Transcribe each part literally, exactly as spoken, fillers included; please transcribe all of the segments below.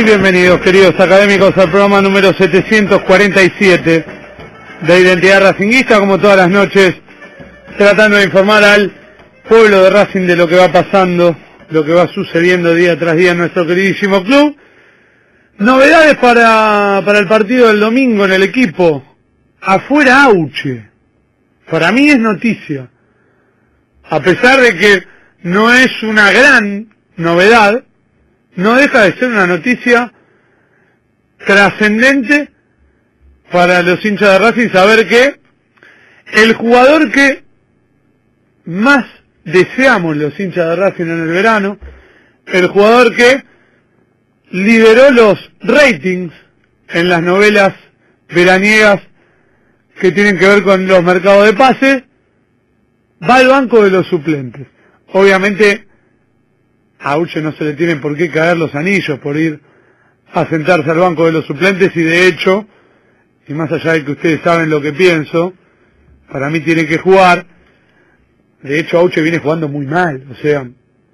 bienvenidos, queridos académicos, al programa número setecientos cuarenta y siete de Identidad Racinguista, como todas las noches, tratando de informar al pueblo de Racing de lo que va pasando, lo que va sucediendo día tras día en nuestro queridísimo club. Novedades para, para el partido del domingo en el equipo. Afuera Auche. Para mí es noticia. A pesar de que no es una gran novedad, no deja de ser una noticia trascendente para los hinchas de Racing saber que el jugador que más deseamos los hinchas de Racing en el verano, el jugador que lideró los ratings en las novelas veraniegas que tienen que ver con los mercados de pases, va al banco de los suplentes. Obviamente a Auche no se le tienen por qué caer los anillos por ir a sentarse al banco de los suplentes, y de hecho, y más allá de que ustedes saben lo que pienso, para mí tiene que jugar. De hecho Auche viene jugando muy mal, o sea,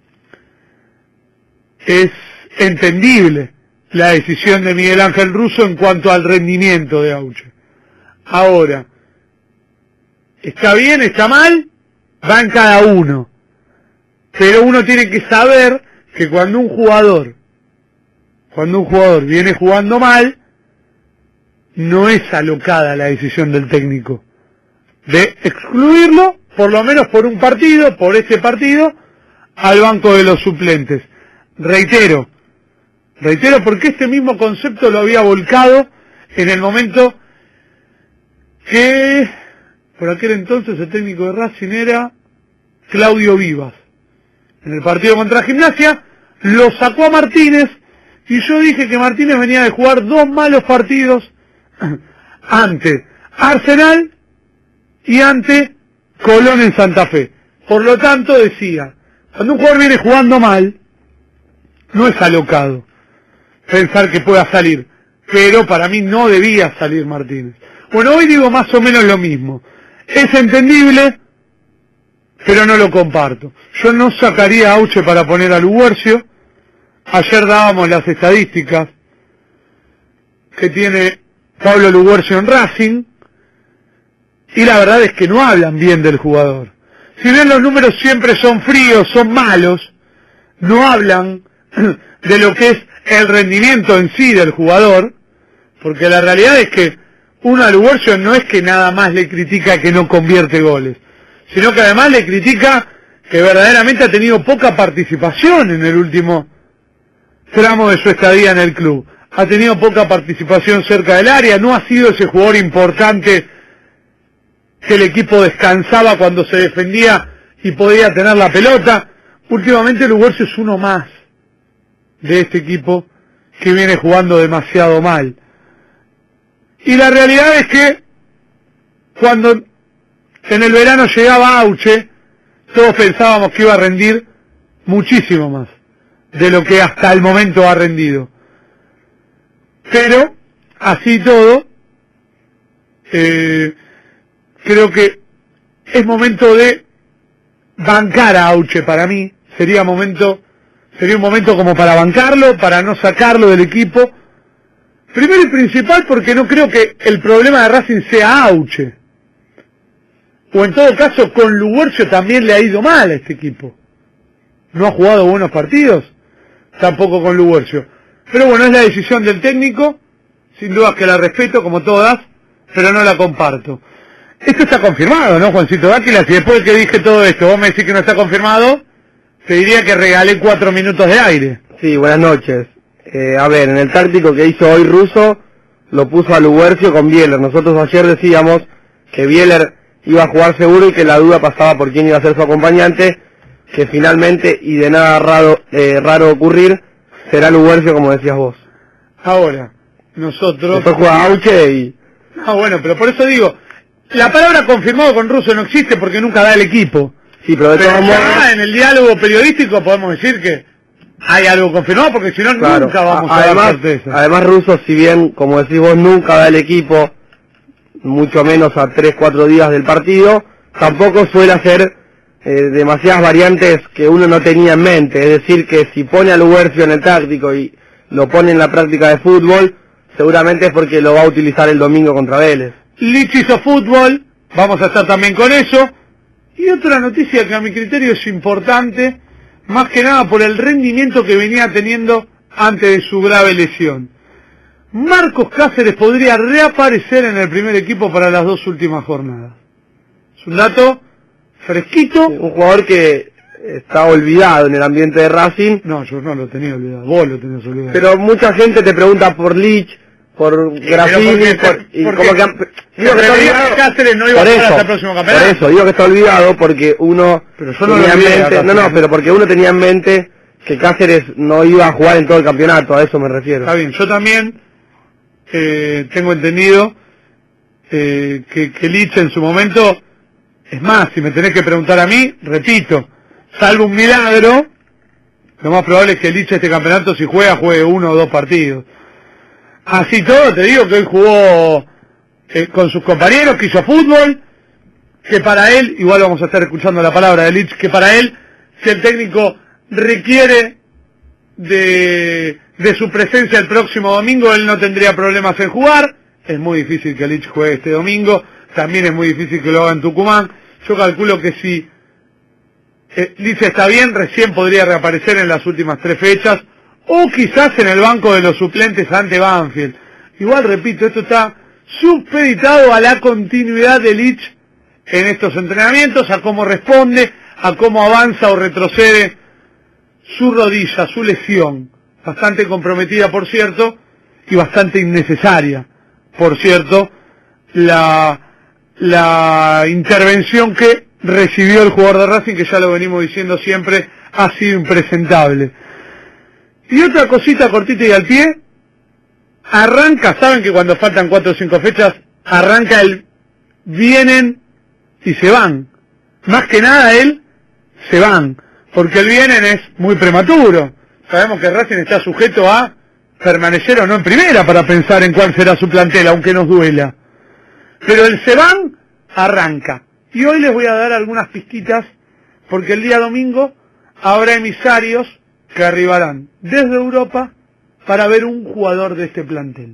es entendible la decisión de Miguel Ángel Russo en cuanto al rendimiento de Auche. Ahora, está bien, está mal, va en cada uno. Pero uno tiene que saber que cuando un jugador, cuando un jugador viene jugando mal, no es alocada la decisión del técnico de excluirlo, por lo menos por un partido, por ese partido, al banco de los suplentes. Reitero, reitero porque este mismo concepto lo había volcado en el momento que, por aquel entonces, el técnico de Racing era Claudio Vivas. En el partido contra Gimnasia, lo sacó a Martínez, y yo dije que Martínez venía de jugar dos malos partidos ante Arsenal y ante Colón en Santa Fe. Por lo tanto decía, cuando un jugador viene jugando mal, no es alocado pensar que pueda salir, pero para mí no debía salir Martínez. Bueno, hoy digo más o menos lo mismo. Es entendible, pero no lo comparto. Yo no sacaría a Auche para poner a Luguercio. Ayer dábamos las estadísticas que tiene Pablo Luguercio en Racing, y la verdad es que no hablan bien del jugador. Si bien los números siempre son fríos, son malos, no hablan de lo que es el rendimiento en sí del jugador, porque la realidad es que uno a Luguercio no es que nada más le critica que no convierte goles, sino que además le critica que verdaderamente ha tenido poca participación en el último tramo de su estadía en el club. Ha tenido poca participación cerca del área, no ha sido ese jugador importante que el equipo descansaba cuando se defendía y podía tener la pelota. Últimamente Luguercio es uno más de este equipo que viene jugando demasiado mal. Y la realidad es que cuando en el verano llegaba Auche, todos pensábamos que iba a rendir muchísimo más de lo que hasta el momento ha rendido. Pero, así todo, eh, creo que es momento de bancar a Auche. Para mí sería momento, sería un momento como para bancarlo, para no sacarlo del equipo. Primero y principal porque no creo que el problema de Racing sea Auche. O en todo caso, con Luguercio también le ha ido mal a este equipo. No ha jugado buenos partidos, tampoco con Luguercio. Pero bueno, es la decisión del técnico, sin duda que la respeto como todas, pero no la comparto. Esto está confirmado, ¿no, Juancito Dáquila? Si después de que dije todo esto vos me decís que no está confirmado, te diría que regalé cuatro minutos de aire. Sí, buenas noches. Eh, a ver, en el táctico que hizo hoy Russo, lo puso a Luguercio con Bieler. Nosotros ayer decíamos que Bieler iba a jugar seguro y que la duda pasaba por quién iba a ser su acompañante, que finalmente, y de nada raro, eh, raro ocurrir, será Luguercio, como decías vos. Ahora, nosotros... Después juega Auche y... Ah, bueno, pero por eso digo, la palabra confirmado con Russo no existe porque nunca da el equipo. Sí, pero de pero todos modos... en el diálogo periodístico podemos decir que hay algo confirmado, porque si no, claro, nunca vamos a, a además, dar certeza. Además Russo, si bien, como decís vos, nunca da el equipo, mucho menos a tres, cuatro días del partido, tampoco suele hacer eh, demasiadas variantes que uno no tenía en mente. Es decir, que si pone a Luguercio en el táctico y lo pone en la práctica de fútbol, seguramente es porque lo va a utilizar el domingo contra Vélez. Lich hizo fútbol, vamos a estar también con eso. Y otra noticia que a mi criterio es importante, más que nada por el rendimiento que venía teniendo antes de su grave lesión. Marcos Cáceres podría reaparecer en el primer equipo para las dos últimas jornadas. Es un dato fresquito. Sí, un jugador que está olvidado en el ambiente de Racing. No, yo no lo tenía olvidado, vos lo tenías olvidado. Pero mucha gente te pregunta por Lich, por Sí, Graffini, por, por, y porque como que han- digo que está olvidado. Cáceres no iba Por a jugar eso, hasta el próximo campeonato. por eso, digo que está olvidado porque uno Pero yo no tenía lo en olvidé, mente, acá, no, no, sí. pero porque uno tenía en mente que Cáceres no iba a jugar en todo el campeonato, a eso me refiero. Está bien, yo también eh, tengo entendido eh, que, que Lich en su momento, es más, si me tenés que preguntar a mí, repito, salvo un milagro, lo más probable es que Lich este campeonato, si juega, juegue uno o dos partidos. Así todo, te digo que hoy jugó eh, con sus compañeros, que hizo fútbol, que para él, igual vamos a estar escuchando la palabra de Lich, que para él, si el técnico requiere de, de su presencia el próximo domingo, él no tendría problemas en jugar. Es muy difícil que Lich juegue este domingo, también es muy difícil que lo haga en Tucumán. Yo calculo que si eh, Lich está bien, recién podría reaparecer en las últimas tres fechas, o quizás en el banco de los suplentes ante Banfield. Igual, repito, esto está supeditado a la continuidad de Lich en estos entrenamientos, a cómo responde, a cómo avanza o retrocede su rodilla, su lesión, bastante comprometida, por cierto, y bastante innecesaria, por cierto, la, la intervención que recibió el jugador de Racing, que ya lo venimos diciendo siempre, ha sido impresentable. Y otra cosita cortita y al pie, arranca, saben que cuando faltan cuatro o cinco fechas, arranca el vienen y se van. Más que nada él, se van, porque el vienen es muy prematuro. Sabemos que Racing está sujeto a permanecer o no en primera para pensar en cuál será su plantel, aunque nos duela. Pero el se van, arranca. Y hoy les voy a dar algunas pistitas, porque el día domingo habrá emisarios que arribarán desde Europa para ver un jugador de este plantel.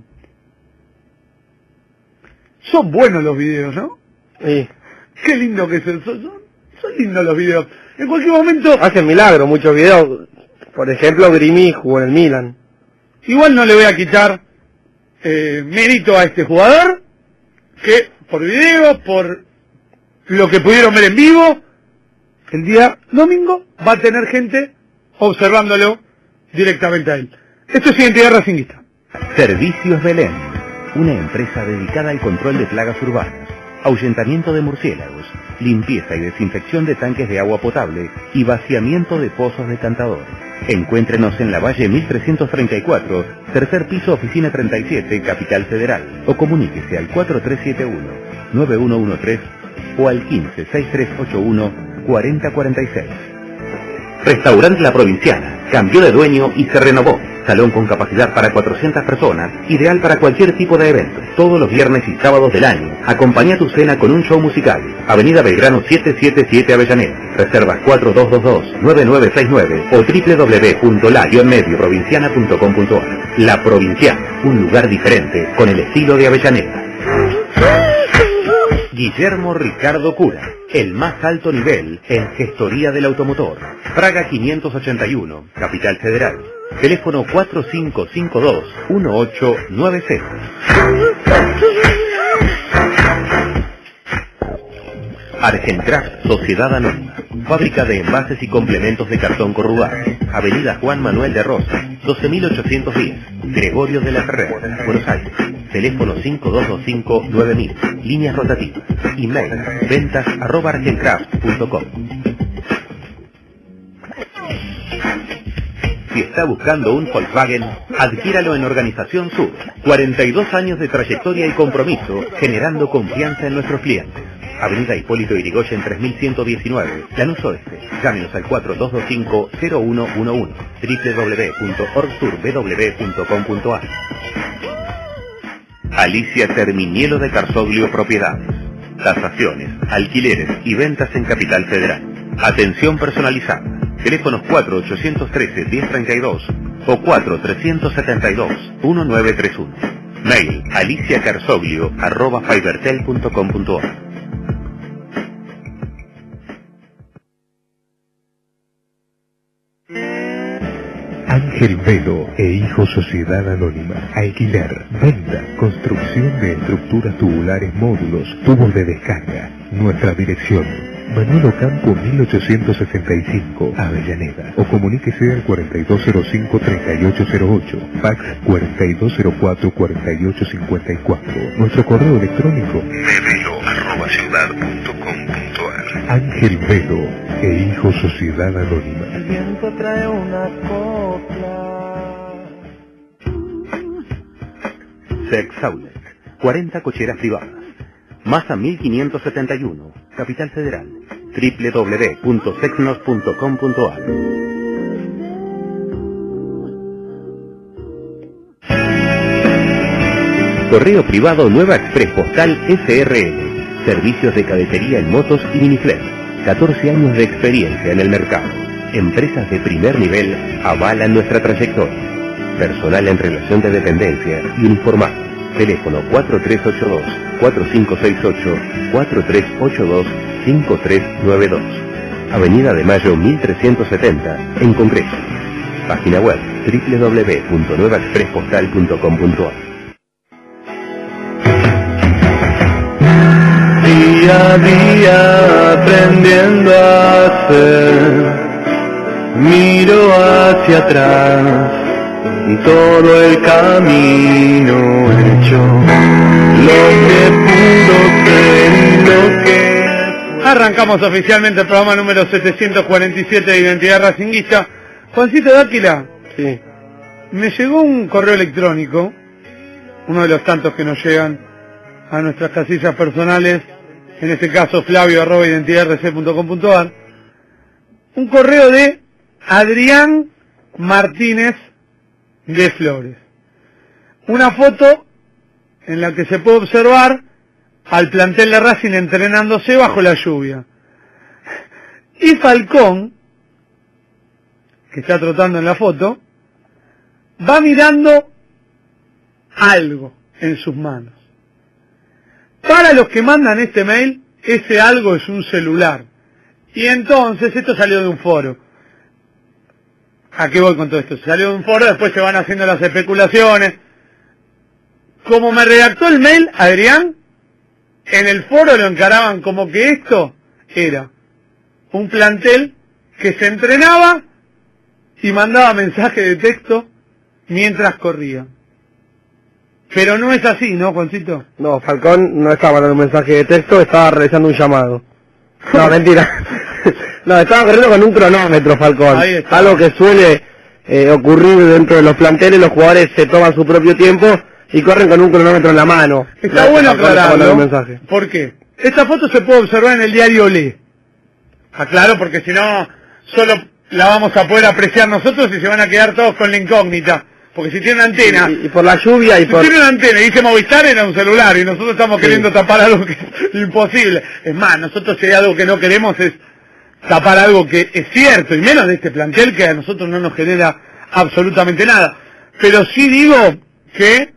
Son buenos los videos, ¿no? Sí. Qué lindo que son, son, son lindos los videos. En cualquier momento, Hacen milagro muchos videos. Por ejemplo, Grimi jugó en el Milan. igual no le voy a quitar eh, mérito a este jugador, que por video, por lo que pudieron ver en vivo, el día domingo va a tener gente observándolo directamente a él. Esto es Identidad Racinguista. Servicios Belén, una empresa dedicada al control de plagas urbanas, ahuyentamiento de murciélagos, limpieza y desinfección de tanques de agua potable y vaciamiento de pozos decantadores. Encuéntrenos en la Valle mil trescientos treinta y cuatro, tercer piso, oficina treinta y siete, Capital Federal, o comuníquese al cuatro tres siete uno, nueve uno uno tres o al quince, sesenta y tres ochenta y uno, cuarenta cuarenta y seis. Restaurante La Provinciana, cambió de dueño y se renovó. Salón con capacidad para cuatrocientas personas, ideal para cualquier tipo de evento. Todos los viernes y sábados del año, acompaña tu cena con un show musical. Avenida Belgrano setecientos setenta y siete Avellaneda. Reservas cuatro dos dos dos, nueve nueve seis nueve o doble u doble u doble u punto la medio provinciana punto com punto ar. La Provinciana, un lugar diferente con el estilo de Avellaneda. Guillermo Ricardo Cura, el más alto nivel en gestoría del automotor. Praga quinientos ochenta y uno, Capital Federal. Teléfono cuatro cinco cinco dos, uno ocho nueve cero. Argencraft Sociedad Anónima, fábrica de envases y complementos de cartón corrugado. Avenida Juan Manuel de Rosas, doce mil ochocientos diez, Gregorio de la Ferrer, Buenos Aires. Teléfono cinco dos dos cinco, nueve mil, líneas rotativas. Email, ventas arroba argencraft punto com. Si está buscando un Volkswagen, adquíralo en Organización Sur. cuarenta y dos años de trayectoria y compromiso, generando confianza en nuestros clientes. Avenida Hipólito Yrigoyen tres mil ciento diecinueve, Lanús Oeste. Llámenos al cuatro dos dos cinco, cero uno uno uno, doble u doble u doble u punto orgsur b w punto com punto ar. Alicia Terminielo de Carsoglio Propiedades. Tasaciones, alquileres y ventas en Capital Federal. Atención personalizada. Teléfonos cuatro ochocientos trece, diez treinta y dos o cuatro tres siete dos uno nueve tres uno. Mail aliciacarsoglio arroba fibertel punto com punto ar. Ángel Velo e Hijo Sociedad Anónima. Alquiler, venta, construcción de estructuras tubulares, módulos, tubos de descarga. Nuestra dirección: Manuel Ocampo mil ochocientos sesenta y cinco, Avellaneda. O comuníquese al cuarenta y dos cero cinco, treinta y ocho cero ocho, fax cuarenta y dos cero cuatro, cuarenta y ocho cincuenta y cuatro. Nuestro correo electrónico mevelo arroba ciudad punto com punto ar. Ángel Velo e Hijo Sociedad Anónima. El viento trae una copla. Sex Outlet, cuarenta cocheras privadas. Masa mil quinientos setenta y uno, Capital Federal. doble u doble u doble u punto sexnos punto com punto ar. Correo privado Nueva Express Postal S R L. Servicios de cadetería en motos y miniflex. catorce años de experiencia en el mercado. Empresas de primer nivel avalan nuestra trayectoria. Personal en relación de dependencia y uniformado. Teléfono cuatro tres ocho dos, cuatro cinco seis ocho, cuatro tres ocho dos, cinco tres nueve dos. Avenida de Mayo mil trescientos setenta, en Congreso. Página web doble u doble u doble u punto nueva express postal punto com punto ar. Día a día aprendiendo a hacer, miro hacia atrás, todo el camino hecho, lo que pudo ser y lo que... Arrancamos oficialmente el programa número setecientos cuarenta y siete de Identidad Racinguista. Juancito Dáquila, Sí. me llegó un correo electrónico, uno de los tantos que nos llegan a nuestras casillas personales, en este caso flavio arroba identidad r c punto com punto ar, un correo de Adrián Martínez de Flores. Una foto en la que se puede observar al plantel de Racing entrenándose bajo la lluvia. Y Falcón, que está trotando en la foto, va mirando algo en sus manos. Para los que mandan este mail, ese algo es un celular. Y entonces, esto salió de un foro. ¿A qué voy con todo esto? Salió de un foro, después se van haciendo las especulaciones. Como me redactó el mail, Adrián, en el foro lo encaraban como que esto era un plantel que se entrenaba y mandaba mensaje de texto mientras corría. Pero no es así, ¿no, Juancito? No, Falcón no estaba mandando un mensaje de texto, estaba realizando un llamado. No, mentira. No, estaba corriendo con un cronómetro, Falcón. Ahí está. Algo que suele eh, ocurrir dentro de los planteles, los jugadores se toman su propio tiempo y corren con un cronómetro en la mano. Está No, bueno Falcón está mandando aclararlo. un mensaje. ¿Por qué? Esta foto se puede observar en el diario Le. Aclaro, porque si no, solo la vamos a poder apreciar nosotros y se van a quedar todos con la incógnita. Porque si tiene una antena... Y, y por la lluvia y Si por... tiene una antena y dice Movistar, era un celular, y nosotros estamos Sí. queriendo tapar algo que es imposible. Es más, nosotros si hay algo que no queremos es tapar algo que es cierto, y menos de este plantel que a nosotros no nos genera absolutamente nada. Pero sí digo que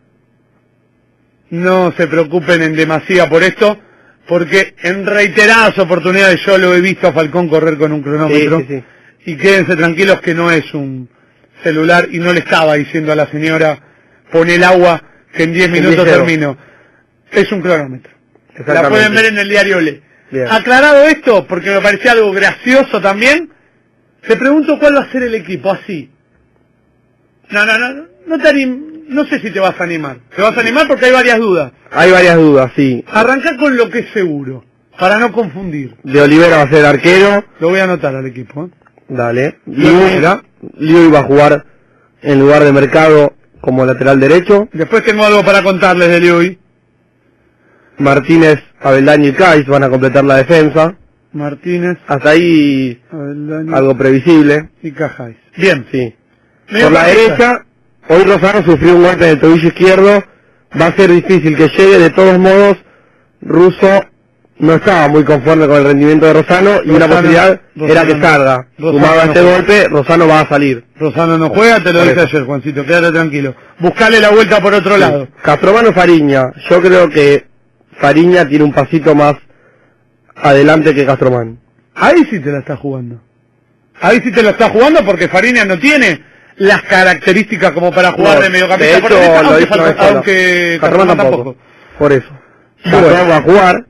no se preocupen en demasía por esto, porque en reiteradas oportunidades yo lo he visto a Falcón correr con un cronómetro, Sí, sí, sí. y quédense tranquilos que no es un celular, y no le estaba diciendo a la señora, pon el agua que en diez minutos diéselo. termino. Es un cronómetro. La Exactamente. pueden ver en el diario Le. Bien. Aclarado esto, porque me parecía algo gracioso también, te pregunto cuál va a ser el equipo, así. No, no, no, no te anim... no sé si te vas a animar. Te vas a animar porque hay varias dudas. Hay varias dudas, sí. Arranca con lo que es seguro, para no confundir. De Olivera va a ser arquero. Lo voy a anotar al equipo, ¿eh? Dale. Liu Liu, Liu iba a jugar en lugar de Mercado como lateral derecho. Después tengo algo para contarles de Liui. Martínez, Abeldaño y Kais van a completar la defensa. Martínez, Hasta ahí Aveldaño algo previsible. y Cajáis. Bien. Sí. Medio Por la campista. derecha, hoy Rosano sufrió un golpe en el tobillo izquierdo. Va a ser difícil que llegue. De todos modos, Russo no estaba muy conforme con el rendimiento de Rosano y Rosano, una posibilidad Rosano era que no. salga. Rosano Sumado a no este juega. golpe, Rosano va a salir. Rosano no juega, te lo Por dije eso. ayer, Juancito, quédate tranquilo. Buscale la vuelta por otro lado. Castromano Fariña, yo creo que Fariña tiene un pasito más adelante que Castromán. Ahí sí te la está jugando. Ahí sí te la está jugando porque Fariña no tiene las características como para jugar No, de mediocampista de por hecho, derecha, lo aunque, hizo una falta- vez sola. aunque Castromán Castromán tampoco. Por eso. Bueno. Jacob va a jugar,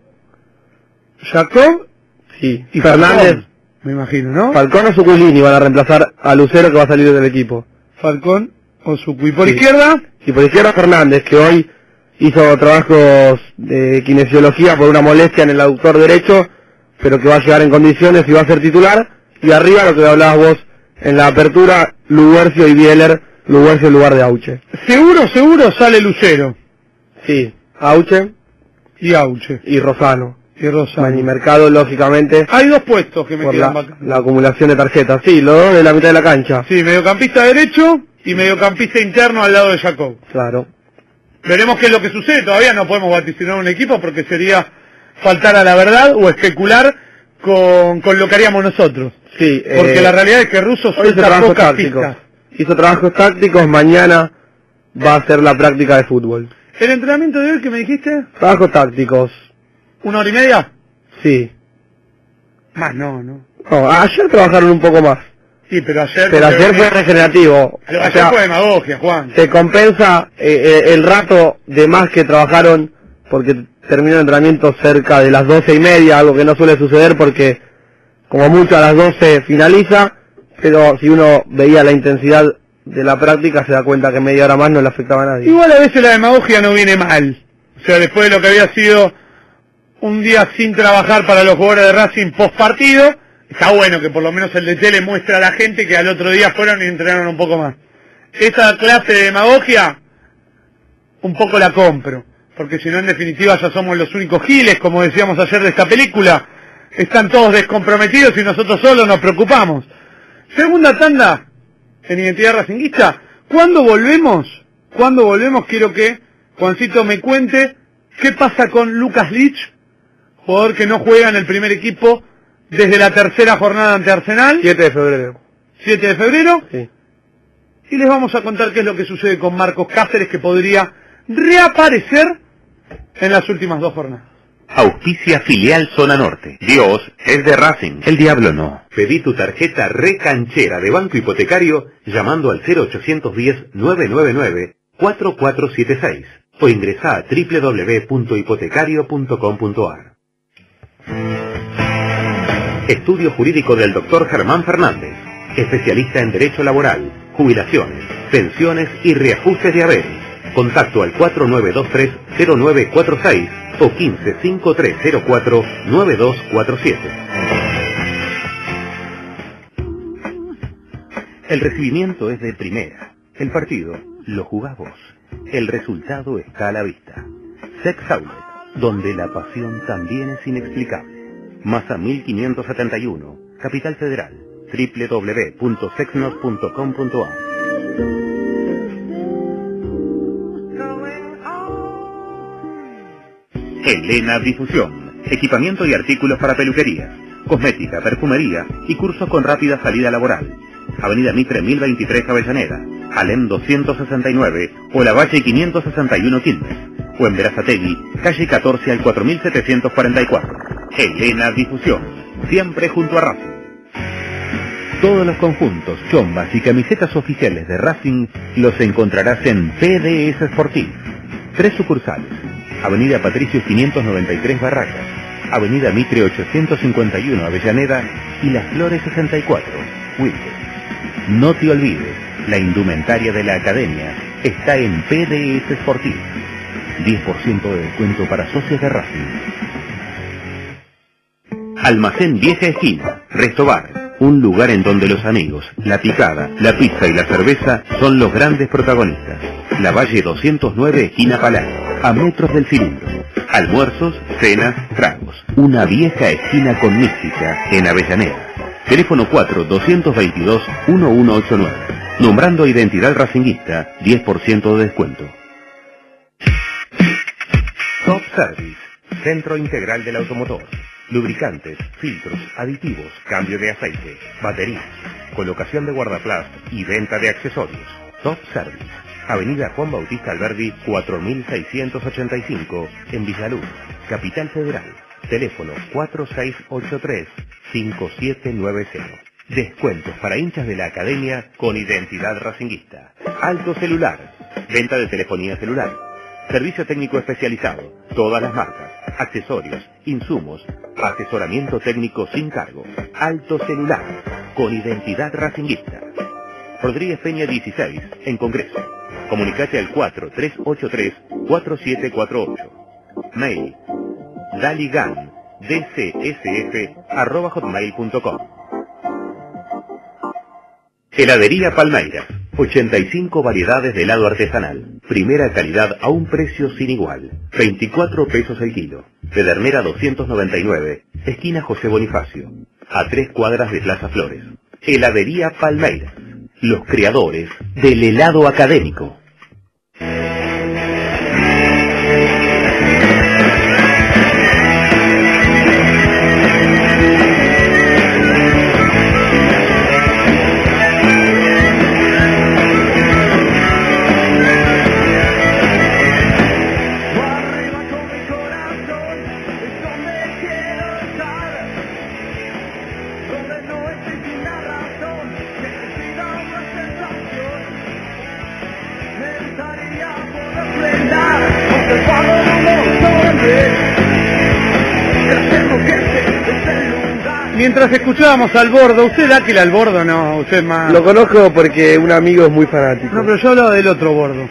Jacob sí. y Fernández, Falcón, me imagino, ¿no? Falcón o Suculini van a reemplazar a Lucero que va a salir del equipo. Falcón o Sucu. Y por Sí. izquierda, Y por izquierda Fernández, que hoy hizo trabajos de kinesiología por una molestia en el aductor derecho, pero que va a llegar en condiciones y va a ser titular. Y arriba, lo que hablabas vos en la apertura, Luguercio y Bieler, Luguercio en lugar de Auche. seguro, seguro sale Lucero Sí, Auche y Auche y Rosano. y Rosano. Mani Mercado, lógicamente, Hay dos puestos que me por quedan la, vacantes. la acumulación de tarjetas. Sí, los dos de la mitad de la cancha. Sí, mediocampista derecho y mediocampista interno al lado de Jacob. Claro. Veremos qué es lo que sucede, todavía no podemos vaticinar un equipo porque sería faltar a la verdad o especular con, con lo que haríamos nosotros. Sí, Porque eh, la realidad es que Russo hoy hizo suelta trabajos pocas tácticos. pistas. Hizo trabajos tácticos, mañana va a ser la práctica de fútbol. ¿El entrenamiento de hoy que me dijiste? Trabajos tácticos, ¿Una hora y media? sí. Más no, no. No, ayer trabajaron un poco más, Sí, pero ayer... pero porque- ayer fue regenerativo. Ayer O sea, fue demagogia, Juan. se compensa eh, eh, el rato de más que trabajaron porque terminó el entrenamiento cerca de las doce y media, algo que no suele suceder porque como mucho a las doce finaliza, pero si uno veía la intensidad de la práctica se da cuenta que media hora más no le afectaba a nadie. Igual a veces la demagogia no viene mal. O sea, después de lo que había sido un día sin trabajar para los jugadores de Racing post partido, está bueno que por lo menos el D T le muestra a la gente que al otro día fueron y entrenaron un poco más. Esa clase de demagogia, un poco la compro. Porque si no, en definitiva, ya somos los únicos giles, como decíamos ayer de esta película. Están todos descomprometidos y nosotros solos nos preocupamos. Segunda tanda en Identidad Racinguista. ¿Cuándo volvemos? ¿Cuándo volvemos? Quiero que Juancito me cuente qué pasa con Lucas Lich, jugador que no juega en el primer equipo desde la tercera jornada ante Arsenal, siete de febrero. siete de febrero. Sí. Y les vamos a contar qué es lo que sucede con Marcos Cáceres, que podría reaparecer en las últimas dos jornadas. Auspicia Filial Zona Norte. Dios es de Racing, el diablo no. Pedí tu tarjeta recanchera de Banco Hipotecario llamando al cero ochocientos diez, nueve nueve nueve, cuatro cuatro siete seis o ingresa a doble u doble u doble u punto hipotecario punto com punto a r. Estudio jurídico del doctor Germán Fernández, especialista en Derecho Laboral, Jubilaciones, Pensiones y Reajustes de Haberes. Contacto al cuatro nueve dos tres, cero nueve cuatro seis o quince, cincuenta y tres cero cuatro, nueve dos cuatro siete. El recibimiento es de primera. El partido lo jugás vos. El resultado está a la vista. Sex Outlet, donde la pasión también es inexplicable. Masa mil quinientos setenta y uno, Capital Federal. doble u doble u doble u punto sexnos punto com punto a r. Elena Difusión, equipamiento y artículos para peluquerías, cosmética, perfumería y cursos con rápida salida laboral. Avenida Mitre mil veintitrés Avellaneda, Alem doscientos sesenta y nueve o La Valle quinientos sesenta y uno Quilmes, o en Berazategui, calle catorce al cuatro mil setecientos cuarenta y cuatro. Elena Difusión, siempre junto a Racing. Todos los conjuntos, chombas y camisetas oficiales de Racing los encontrarás en P D S Sportif. Tres sucursales. Avenida Patricios quinientos noventa y tres Barracas, Avenida Mitre ochocientos cincuenta y uno Avellaneda y Las Flores sesenta y cuatro, Wilde. No te olvides, la indumentaria de la academia está en P D S Sportif. diez por ciento de descuento para socios de Racing. Almacén Vieja Esquina, Restobar, un lugar en donde los amigos, la picada, la pizza y la cerveza son los grandes protagonistas. La Valle doscientos nueve, esquina Palar, a metros del cilindro. Almuerzos, cenas, tragos. Una vieja esquina con mística en Avellaneda. Teléfono cuatro, doscientos veintidós, uno uno ocho nueve. Nombrando identidad racinguista, diez por ciento de descuento. Top Service. Centro Integral del Automotor. Lubricantes, filtros, aditivos, cambio de aceite, baterías, colocación de guardaplast y venta de accesorios. Top Service. Avenida Juan Bautista Alberdi, cuatro mil seiscientos ochenta y cinco, en Villaluz, Capital Federal. Teléfono cuatro seis ocho tres, cinco siete nueve cero. Descuentos para hinchas de la academia con identidad racinguista. Alto Celular. Venta de telefonía celular. Servicio técnico especializado. Todas las marcas. Accesorios. Insumos. Asesoramiento técnico sin cargo. Alto Celular. Con identidad racinguista. Rodríguez Peña dieciséis, en Congreso. Comunicate al cuatro tres ocho tres, cuatro siete cuatro ocho. Mail. daligan, d c s f, arroba hotmail punto com. Heladería Palmeiras, ochenta y cinco variedades de helado artesanal. Primera calidad a un precio sin igual. veinticuatro pesos el kilo. Pedernera doscientos noventa y nueve, esquina José Bonifacio. A tres cuadras de Plaza Flores. Heladería Palmeiras. Los creadores del helado académico. Mientras escuchábamos al Bordo, ¿usted da que al Bordo no? Usted más... Lo conozco porque un amigo es muy fanático. No, pero yo hablo del otro Bordo.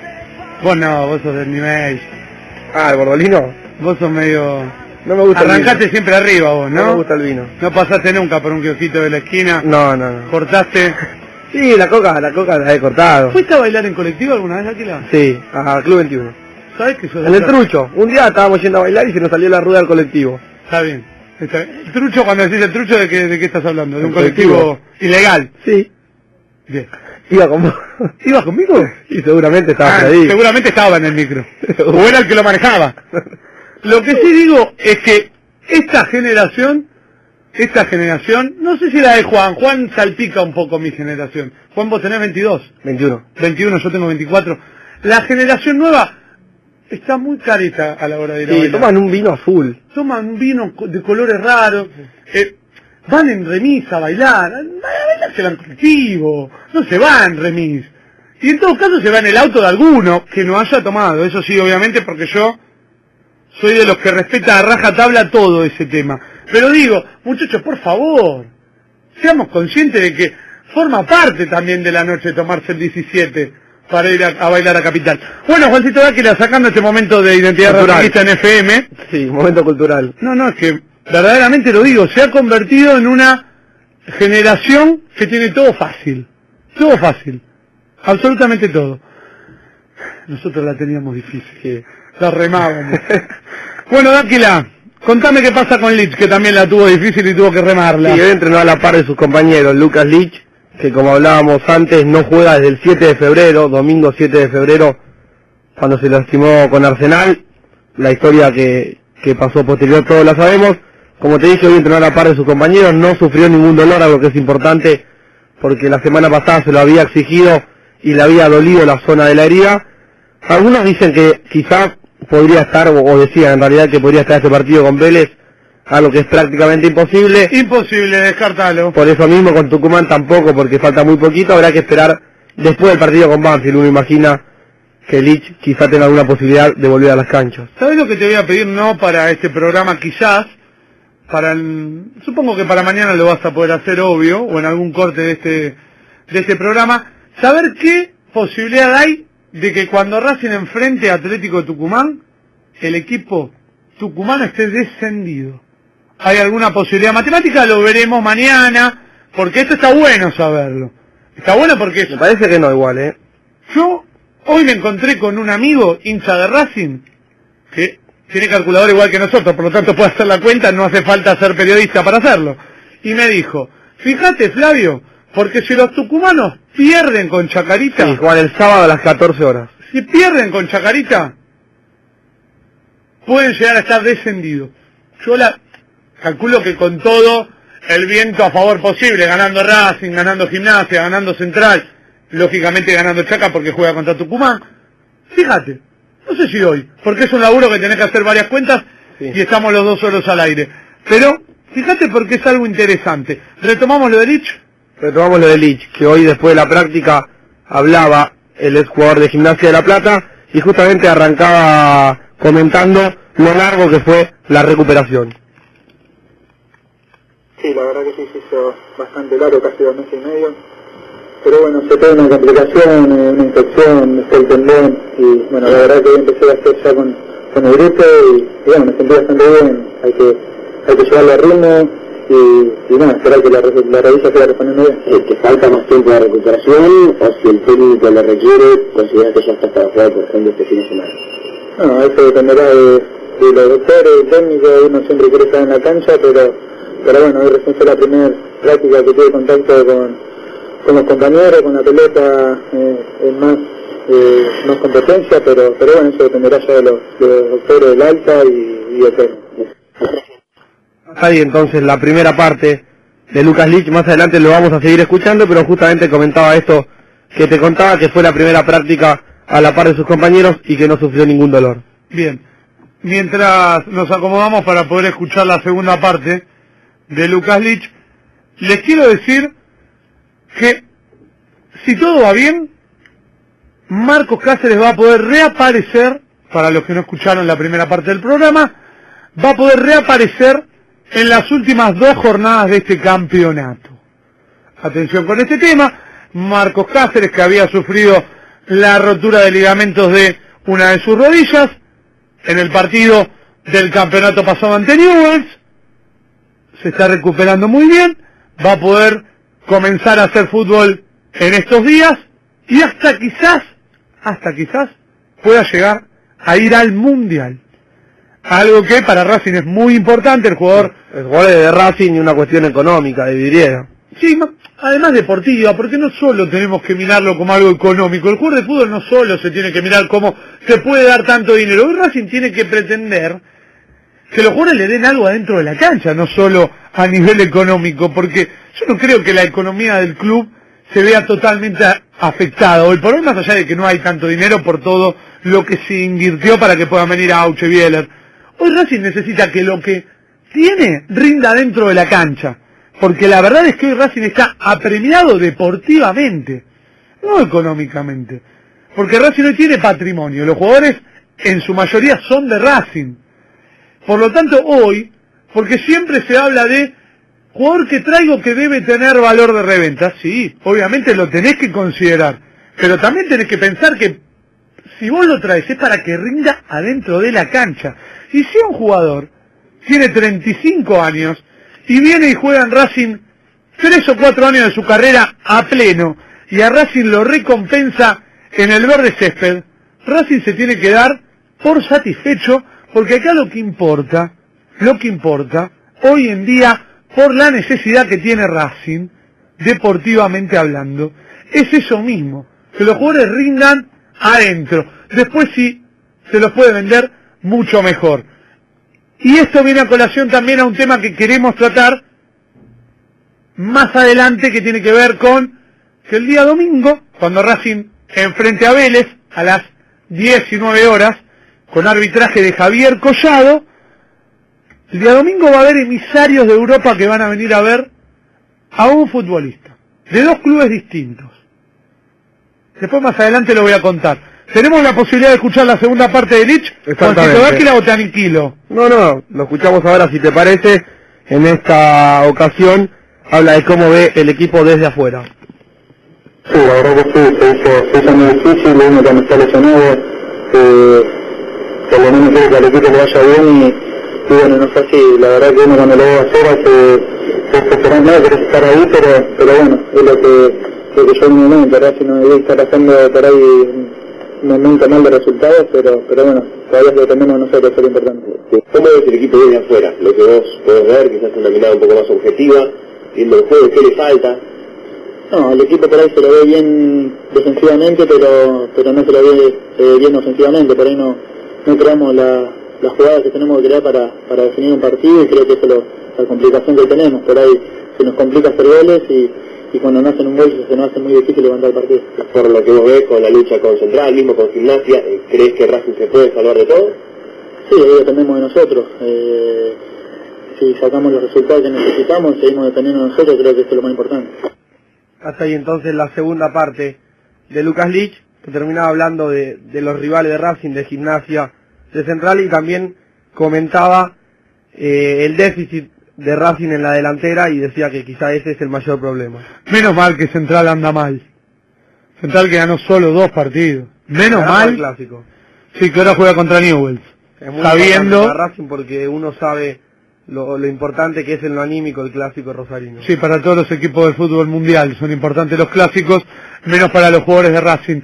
Vos no, vos sos del nivel. Ah, ¿el Bordolino? Vos sos medio... No me gusta Arrancaste el vino. siempre arriba vos, ¿no? No me gusta el vino. No pasaste nunca por un kiosquito de la esquina. No, no, no. Cortaste... Sí, la coca, la coca la he cortado. ¿Fuiste a bailar en colectivo alguna vez, Aquila? Sí, a Club veintiuno. ¿Sabés que sos En el trucho. Un día estábamos yendo a bailar y se nos salió la rueda del colectivo. Está bien. Está bien. El trucho, cuando decís el trucho, ¿de qué, de qué estás hablando? ¿De un El colectivo, colectivo ilegal? Sí. Bien. Iba con vos. ¿Ibas conmigo? Y seguramente estabas Ah, ahí. seguramente estaba en el micro. O era el que lo manejaba. Lo que sí digo es que esta generación, esta generación, no sé si la de Juan, Juan salpica un poco mi generación. Juan, vos tenés veintidós. veintiuno. veintiuno, yo tengo veinticuatro. La generación nueva está muy careta a la hora de ir a Sí, bailar. toman un vino azul. Toman un vino de colores raros, eh, van en remis a bailar, van a bailar se van en colectivo, no se va en remis. Y en todo caso se va en el auto de alguno que no haya tomado, eso sí, obviamente, porque yo soy de los que respeta a rajatabla todo ese tema. Pero digo, muchachos, por favor, seamos conscientes de que forma parte también de la noche tomarse el diecisiete para ir a, a bailar a Capital. Bueno, Juancito Dáquila, sacando este momento de identidad racinguista en F M. Sí, momento cultural. No, no, es que verdaderamente lo digo, se ha convertido en una generación que tiene todo fácil. Todo fácil. Absolutamente todo. Nosotros la teníamos difícil, que la remábamos. Bueno, Dáquila, contame qué pasa con Lich, que también la tuvo difícil y tuvo que remarla. Sí, hoy entrenó a la par de sus compañeros, Lucas Lich, que como hablábamos antes, no juega desde el siete de febrero, domingo siete de febrero, cuando se lastimó con Arsenal. La historia que, que pasó posterior todos la sabemos. Como te dije, hoy entrenó a la par de sus compañeros, no sufrió ningún dolor, algo que es importante, porque la semana pasada se lo había exigido y le había dolido la zona de la herida. Algunos dicen que quizás podría estar, o, o decían en realidad que podría estar este partido con Vélez, algo que es prácticamente imposible. Imposible, descartalo. Por eso mismo con Tucumán tampoco, porque falta muy poquito, habrá que esperar después del partido con Banfield. Uno imagina que Lich quizá tenga alguna posibilidad de volver a las canchas. ¿Sabes lo que te voy a pedir? No para este programa, quizás, para el, supongo que para mañana lo vas a poder hacer, obvio, o en algún corte de este, de este programa, saber qué posibilidad hay de que cuando Racing enfrente a Atlético de Tucumán, el equipo tucumano esté descendido. ¿Hay alguna posibilidad matemática? Lo veremos mañana, porque esto está bueno saberlo. Está bueno porque... Me parece que no igual, ¿eh? Yo hoy me encontré con un amigo, hincha de Racing, que tiene calculador igual que nosotros, por lo tanto puede hacer la cuenta, no hace falta ser periodista para hacerlo. Y me dijo, fíjate Flavio, porque si los tucumanos pierden con Chacarita... Sí, juegan el sábado a las catorce horas. Si pierden con Chacarita, pueden llegar a estar descendidos. Yo la calculo que con todo el viento a favor posible, ganando Racing, ganando Gimnasia, ganando Central, lógicamente ganando Chaca porque juega contra Tucumán. Fíjate, no sé si hoy, porque es un laburo que tenés que hacer varias cuentas, sí, y estamos los dos solos al aire. Pero fíjate porque es algo interesante. ¿Retomamos lo de Lich? Retomamos lo de Lich, que hoy después de la práctica hablaba el ex jugador de Gimnasia de La Plata y justamente arrancaba comentando lo largo que fue la recuperación. Sí, la verdad que sí, se hizo bastante largo, casi dos meses y medio. Pero bueno, se tuvo una complicación, una infección, después el tendón, y bueno, la verdad que hoy empecé a hacer ya con, con el grupo y, y bueno, me sentí bastante bien. Hay que, hay que llevarle al ritmo y, y bueno, esperar que la, la rodilla siga respondiendo bien. ¿Es que falta más tiempo de recuperación o si el técnico lo requiere, considera que ya está para jugar, por ejemplo, este fin de semana? No, eso dependerá de, de los doctores, el técnico, uno siempre quiere estar en la cancha, pero, pero bueno, hoy recién fue la primera práctica que tuve contacto con, con los compañeros, con la pelota, eh, en más, eh, más competencia, pero, pero bueno, eso dependerá ya de los, de los doctores del alta y, y del técnico. Ahí entonces la primera parte de Lucas Lich, más adelante lo vamos a seguir escuchando, pero justamente comentaba esto que te contaba, que fue la primera práctica a la par de sus compañeros y que no sufrió ningún dolor. Bien, mientras nos acomodamos para poder escuchar la segunda parte de Lucas Lich, les quiero decir que si todo va bien, Marcos Cáceres va a poder reaparecer, para los que no escucharon la primera parte del programa, va a poder reaparecer en las últimas dos jornadas de este campeonato. Atención con este tema, Marcos Cáceres, que había sufrido la rotura de ligamentos de una de sus rodillas en el partido del campeonato pasado ante Newell's, se está recuperando muy bien, va a poder comenzar a hacer fútbol en estos días y hasta quizás, hasta quizás pueda llegar a ir al Mundial. Algo que para Racing es muy importante, el jugador... El jugador es de Racing y una cuestión económica, de vidriera. Sí, además deportiva, porque no solo tenemos que mirarlo como algo económico, el jugador de fútbol no solo se tiene que mirar cómo se puede dar tanto dinero, hoy Racing tiene que pretender que los jugadores le den algo adentro de la cancha, no solo a nivel económico, porque yo no creo que la economía del club se vea totalmente afectada hoy por hoy, más allá de que no hay tanto dinero por todo lo que se invirtió para que puedan venir a Auche Bieler. Hoy Racing necesita que lo que tiene rinda dentro de la cancha, porque la verdad es que hoy Racing está apremiado deportivamente, no económicamente, porque Racing hoy tiene patrimonio, los jugadores en su mayoría son de Racing, por lo tanto hoy, porque siempre se habla de jugador que traigo que debe tener valor de reventa, sí, obviamente lo tenés que considerar, pero también tenés que pensar que si vos lo traes es para que rinda adentro de la cancha. Y si un jugador tiene treinta y cinco años y viene y juega en Racing tres o cuatro años de su carrera a pleno y a Racing lo recompensa en el verde césped, Racing se tiene que dar por satisfecho, porque acá lo que importa, lo que importa hoy en día, por la necesidad que tiene Racing, deportivamente hablando, es eso mismo, que los jugadores rindan adentro. Después sí, se los puede vender mucho mejor. Y esto viene a colación también a un tema que queremos tratar más adelante, que tiene que ver con que el día domingo, cuando Racing enfrente a Vélez a las diecinueve horas, con arbitraje de Javier Collado, el día domingo va a haber emisarios de Europa que van a venir a ver a un futbolista, de dos clubes distintos. Después más adelante lo voy a contar. ¿Tenemos la posibilidad de escuchar la segunda parte de Lich? Exactamente. ¿Juancito Dáquila o tranquilo? No, no, lo escuchamos ahora si te parece. En esta ocasión habla de cómo ve el equipo desde afuera. Sí, la verdad que sí, se hizo, se hizo muy difícil, uno cuando está lesionado, eh, por lo menos quiere que al equipo le vaya bien y, y bueno, no fue así. La verdad que uno cuando lo va a hacer hace, se desesperan más, querés estar ahí, pero, pero bueno, es lo que, lo que yo en mi momento, ¿verdad? Si no debería estar haciendo por ahí un momento mal de resultados, pero, pero bueno, todavía lo tenemos nosotros, eso es lo importante. ¿Cómo ves el equipo desde afuera? Lo que vos podés ver, quizás una mirada un poco más objetiva, viendo el juego, ¿qué le falta? No, el equipo por ahí se lo ve bien defensivamente, pero pero no se lo ve eh, bien ofensivamente, por ahí no no creamos la, las jugadas que tenemos que crear para, para definir un partido, y creo que esa es lo, la complicación que tenemos. Por ahí se nos complica hacer goles y, y cuando no hacen un gol se nos hace muy difícil levantar el partido. Por lo que vos ves con la lucha con Central, mismo con Gimnasia, ¿crees que Racing se puede salvar de todo? Sí, ahí dependemos de nosotros. Eh, si sacamos los resultados que necesitamos, seguimos dependiendo de nosotros, creo que esto es lo más importante. Hasta ahí entonces la segunda parte de Lucas Lich, que terminaba hablando de, de los rivales de Racing, de Gimnasia, de Central, y también comentaba eh, el déficit de Racing en la delantera y decía que quizá ese es el mayor problema. Menos mal que Central anda mal. Central que ganó solo dos partidos. Menos Ganó mal. el clásico. Sí, que ahora juega contra Newell's. Es muy Sabiendo... importante para Racing porque uno sabe lo, lo importante que es en lo anímico el clásico rosarino. Sí, para todos los equipos del fútbol mundial son importantes los clásicos, menos para los jugadores de Racing.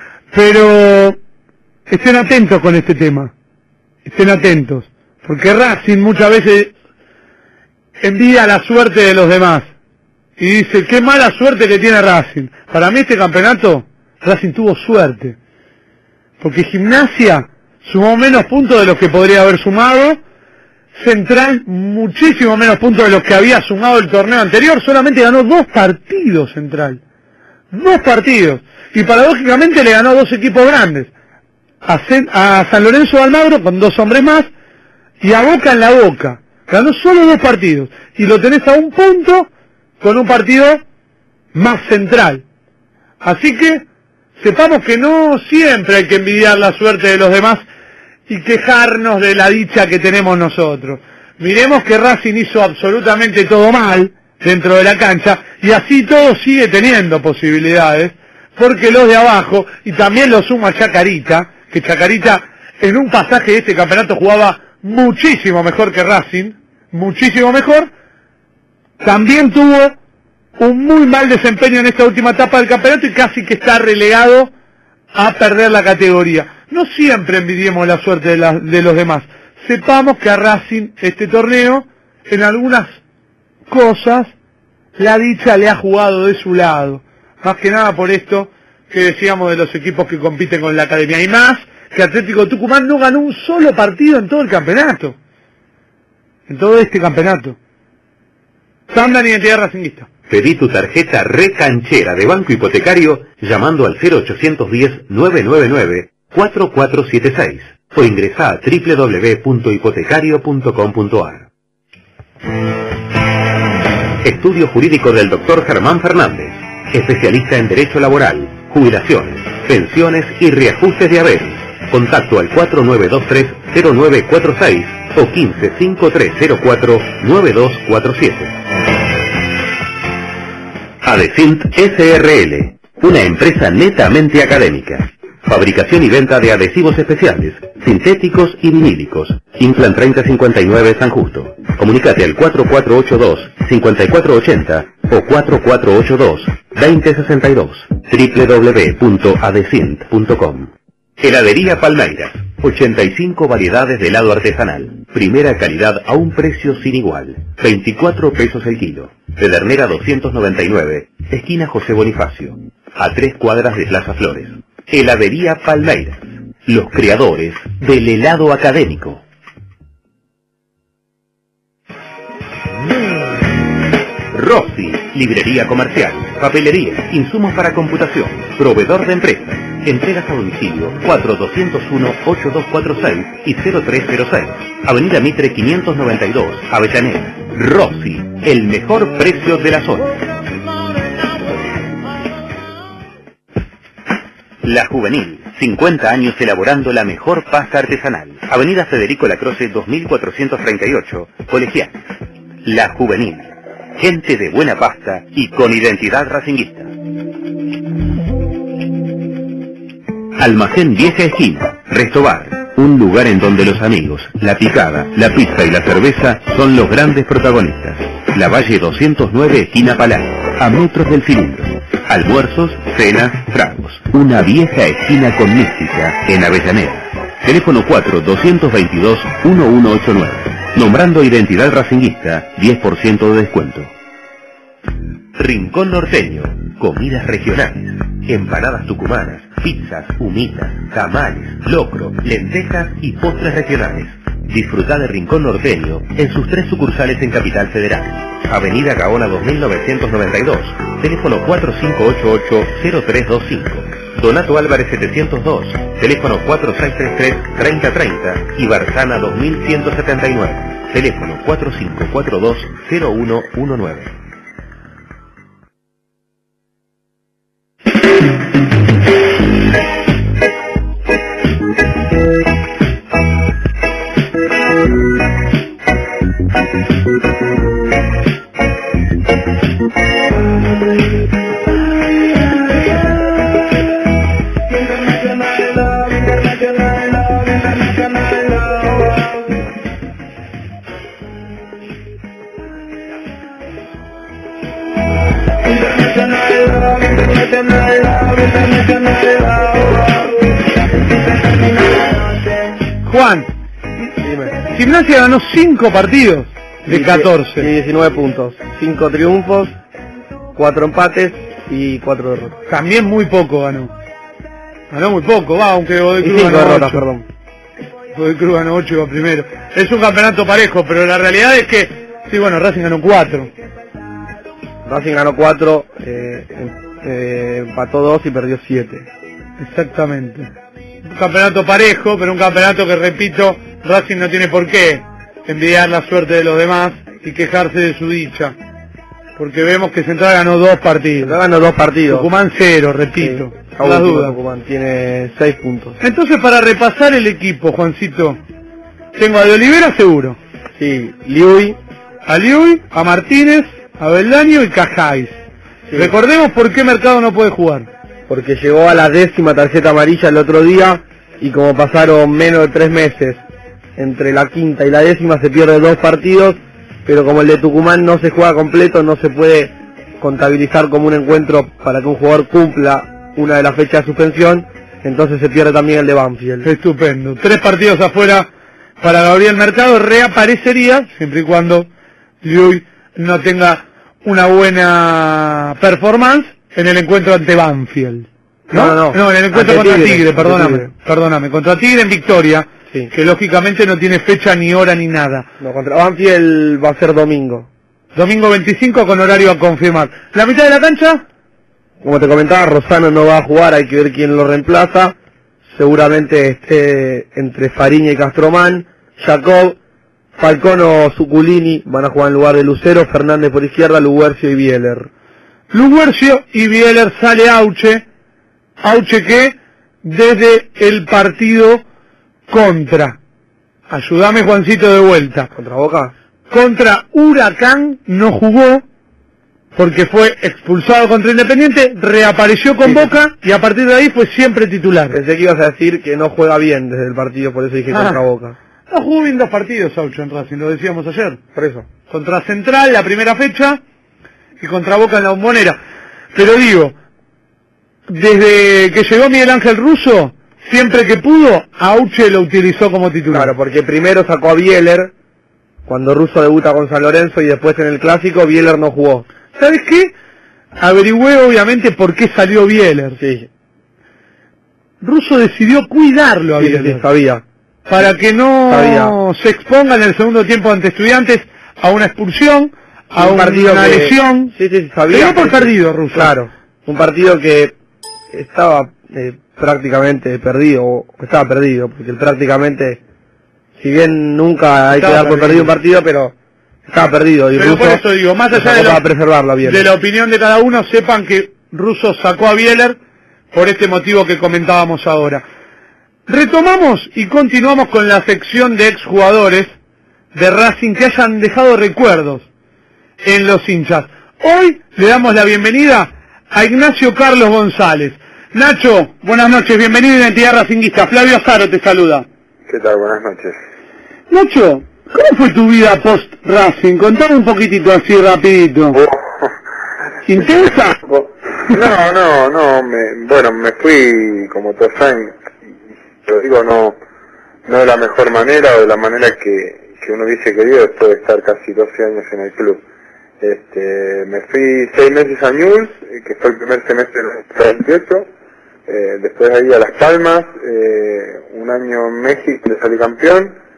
Pero estén atentos con este tema. Estén atentos. Porque Racing muchas veces envidia la suerte de los demás. Y dice, qué mala suerte que tiene Racing. Para mí este campeonato, Racing tuvo suerte. Porque Gimnasia sumó menos puntos de los que podría haber sumado. Central muchísimo menos puntos de los que había sumado el torneo anterior. Solamente ganó dos partidos Central. Dos partidos. Y paradójicamente le ganó a dos equipos grandes. A, Cent- a San Lorenzo de Almagro con dos hombres más. Y a Boca en la Boca. Ganó solo dos partidos. Y lo tenés a un punto con un partido más Central. Así que sepamos que no siempre hay que envidiar la suerte de los demás y quejarnos de la dicha que tenemos nosotros. Miremos que Racing hizo absolutamente todo mal dentro de la cancha y así todo sigue teniendo posibilidades, porque los de abajo, y también lo suma Chacarita, que Chacarita en un pasaje de este campeonato jugaba muchísimo mejor que Racing, muchísimo mejor, también tuvo un muy mal desempeño en esta última etapa del campeonato y casi que está relegado a perder la categoría. No siempre envidiemos la suerte de, la, de los demás. Sepamos que a Racing este torneo, en algunas cosas, la dicha le ha jugado de su lado. Más que nada por esto que decíamos de los equipos que compiten con la academia. Y más que Atlético Tucumán no ganó un solo partido en todo el campeonato. En todo este campeonato. Sandan Identidad Racinguista. Pedí tu tarjeta recanchera de Banco Hipotecario llamando al cero ochocientos diez, nueve nueve nueve, cuatro cuatro siete seis o ingresá a doble u doble u doble u punto hipotecario punto com punto a r. Estudio jurídico del doctor Germán Fernández, especialista en Derecho Laboral, Jubilaciones, Pensiones y Reajustes de Haberes. Contacto al cuatro nueve dos tres, cero nueve cuatro seis o quince, cincuenta y tres cero cuatro, nueve dos cuatro siete. Adesint S R L, una empresa netamente académica. Fabricación y venta de adhesivos especiales, sintéticos y vinílicos. Inclán treinta cincuenta y nueve San Justo. Comunicate al cuatro cuatro ocho dos, cinco cuatro ocho cero o cuatro cuatro ocho dos, veinte sesenta y dos. doble u doble u doble u punto adesint punto com. Heladería Palmeiras, ochenta y cinco variedades de helado artesanal. Primera calidad a un precio sin igual. veinticuatro pesos el kilo. Pedernera doscientos noventa y nueve, esquina José Bonifacio. A tres cuadras de Plaza Flores. Heladería Palmeiras, los creadores del helado académico. Rossi, librería comercial, papelería, insumos para computación, proveedor de empresas, entregas a domicilio cuatro dos cero uno, ocho dos cuatro seis y cero tres cero seis, Avenida Mitre quinientos noventa y dos, Avellaneda. Rossi, el mejor precio de la zona. La Juvenil, cincuenta años elaborando la mejor pasta artesanal. Avenida Federico Lacroce dos mil cuatrocientos treinta y ocho, Colegiales. La Juvenil, gente de buena pasta y con identidad racinguista. Almacén Vieja Esquina, Restobar, un lugar en donde los amigos, la picada, la pizza y la cerveza son los grandes protagonistas. La Valle doscientos nueve, esquina Palau, a metros del cilindro. Almuerzos, cenas, tragos. Una vieja esquina con mística en Avellaneda. Teléfono cuatro, doscientos veintidós, uno uno ocho nueve. Nombrando identidad racinguista, diez por ciento de descuento. Rincón Norteño, comidas regionales. Empanadas tucumanas, pizzas, humitas, tamales, locro, lentejas y postres regionales. Disfruta de Rincón Norteño en sus tres sucursales en Capital Federal. Avenida Gaona dos mil novecientos noventa y dos, teléfono cuatro cinco ocho ocho cero tres dos cinco. Donato Álvarez setecientos dos, teléfono cuatro seis tres tres treinta treinta y Barzana dos mil ciento setenta y nueve, teléfono cuatro cinco cuatro dos cero uno uno nueve. Juan, Dime. Gimnasia ganó cinco partidos de catorce. Y diecinueve puntos. cinco triunfos, cuatro empates y cuatro derrotas. También muy poco ganó. Ganó muy poco, va, aunque Godoy Y Cruz cinco ganó derrotas, ocho. perdón. Godoy Cruz ganó ocho y va primero. Es un campeonato parejo, pero la realidad es que, sí, bueno, Racing ganó cuatro. Racing ganó cuatro, eh, eh, empató dos y perdió siete. Exactamente. Un campeonato parejo, pero un campeonato que, repito, Racing no tiene por qué envidiar la suerte de los demás y quejarse de su dicha. Porque vemos que Central ganó dos partidos. Central ganó dos partidos. Tucumán cero, repito. Sí, Por las último, dudas. Tucumán tiene seis puntos. Entonces, para repasar el equipo, Juancito, tengo a De Olivera seguro, Sí, Liui, a Liuy, a Martínez, a Beldaño y Cajáis. Sí. Recordemos por qué Mercado no puede jugar. porque llegó a la décima tarjeta amarilla el otro día y como pasaron menos de tres meses entre la quinta y la décima se pierde dos partidos, pero como el de Tucumán no se juega completo no se puede contabilizar como un encuentro para que un jugador cumpla una de las fechas de suspensión, entonces se pierde también el de Banfield. Estupendo. Tres partidos afuera para Gabriel Mercado. Reaparecería, siempre y cuando Liuy no tenga una buena performance en el encuentro ante Banfield. ¿No? No, no, no. en el encuentro Ante contra Tigre, Tigre, ante perdóname, Tigre. perdóname. Contra Tigre en Victoria, Sí. que lógicamente no tiene fecha ni hora ni nada. No, contra Banfield va a ser domingo. Domingo veinticinco con horario a confirmar. ¿La mitad de la cancha? Como te comentaba, Rosano no va a jugar, hay que ver quién lo reemplaza. Seguramente esté entre Fariña y Castromán. Jacob, Falcón o Zuculini van a jugar en lugar de Lucero, Fernández por izquierda, Luguercio y Bieler. Luguercio y Bieler, sale Auche. Auche que desde el partido contra, ayúdame Juancito de vuelta, ¿Contra Boca? contra Huracán no jugó porque fue expulsado contra Independiente, reapareció con Sí. Boca y a partir de ahí fue siempre titular. Pensé que ibas a decir que no juega bien desde el partido, por eso dije Ah. contra Boca. No jugó bien dos partidos Auche en Racing, lo decíamos ayer. Por eso. Contra Central la primera fecha y contra Boca en la Bombonera. Pero digo, desde que llegó Miguel Ángel Russo, siempre que pudo, Auche lo utilizó como titular. Claro, porque primero sacó a Bieler cuando Russo debuta con San Lorenzo y después en el Clásico Bieler no jugó. ¿Sabes qué? Averigüé obviamente por qué salió Bieler. Sí, Russo decidió cuidarlo a sí, sí, Bieler, sí, sabía. para que no Sabía. se exponga en el segundo tiempo ante Estudiantes a una expulsión, a Un partido una que- lesión. Sí, sí, sí, sabía. Se dio por que- perdido, Russo. Claro, un partido que estaba eh, prácticamente perdido, o estaba perdido, porque el prácticamente, si bien nunca hay Estaba que dar por perdido. perdido un partido, pero estaba perdido. Y Pero Russo por eso digo, más lo allá sacó de, lo- para preservarlo bien. de la opinión de cada uno, sepan que Russo sacó a Bieler por este motivo que comentábamos ahora. Retomamos y continuamos con la sección de exjugadores de Racing que hayan dejado recuerdos en los hinchas. Hoy le damos la bienvenida a Ignacio Carlos González. Nacho, buenas noches, bienvenido a Identidad Racinguista. Flavio Azaro te saluda. ¿Qué tal? Buenas noches. Nacho, ¿cómo fue tu vida post-Racing? Contame un poquitito así rapidito. ¿Intensa? No, no, no, me, bueno, me fui como todos saben, lo digo no, no de la mejor manera o de la manera que, que uno hubiese querido después de estar casi doce años en el club. Este, me fui seis meses a Newell's, eh, que fue el primer semestre del veintiocho, eh, después ahí a Las Palmas, eh, un año en México donde salí campeón,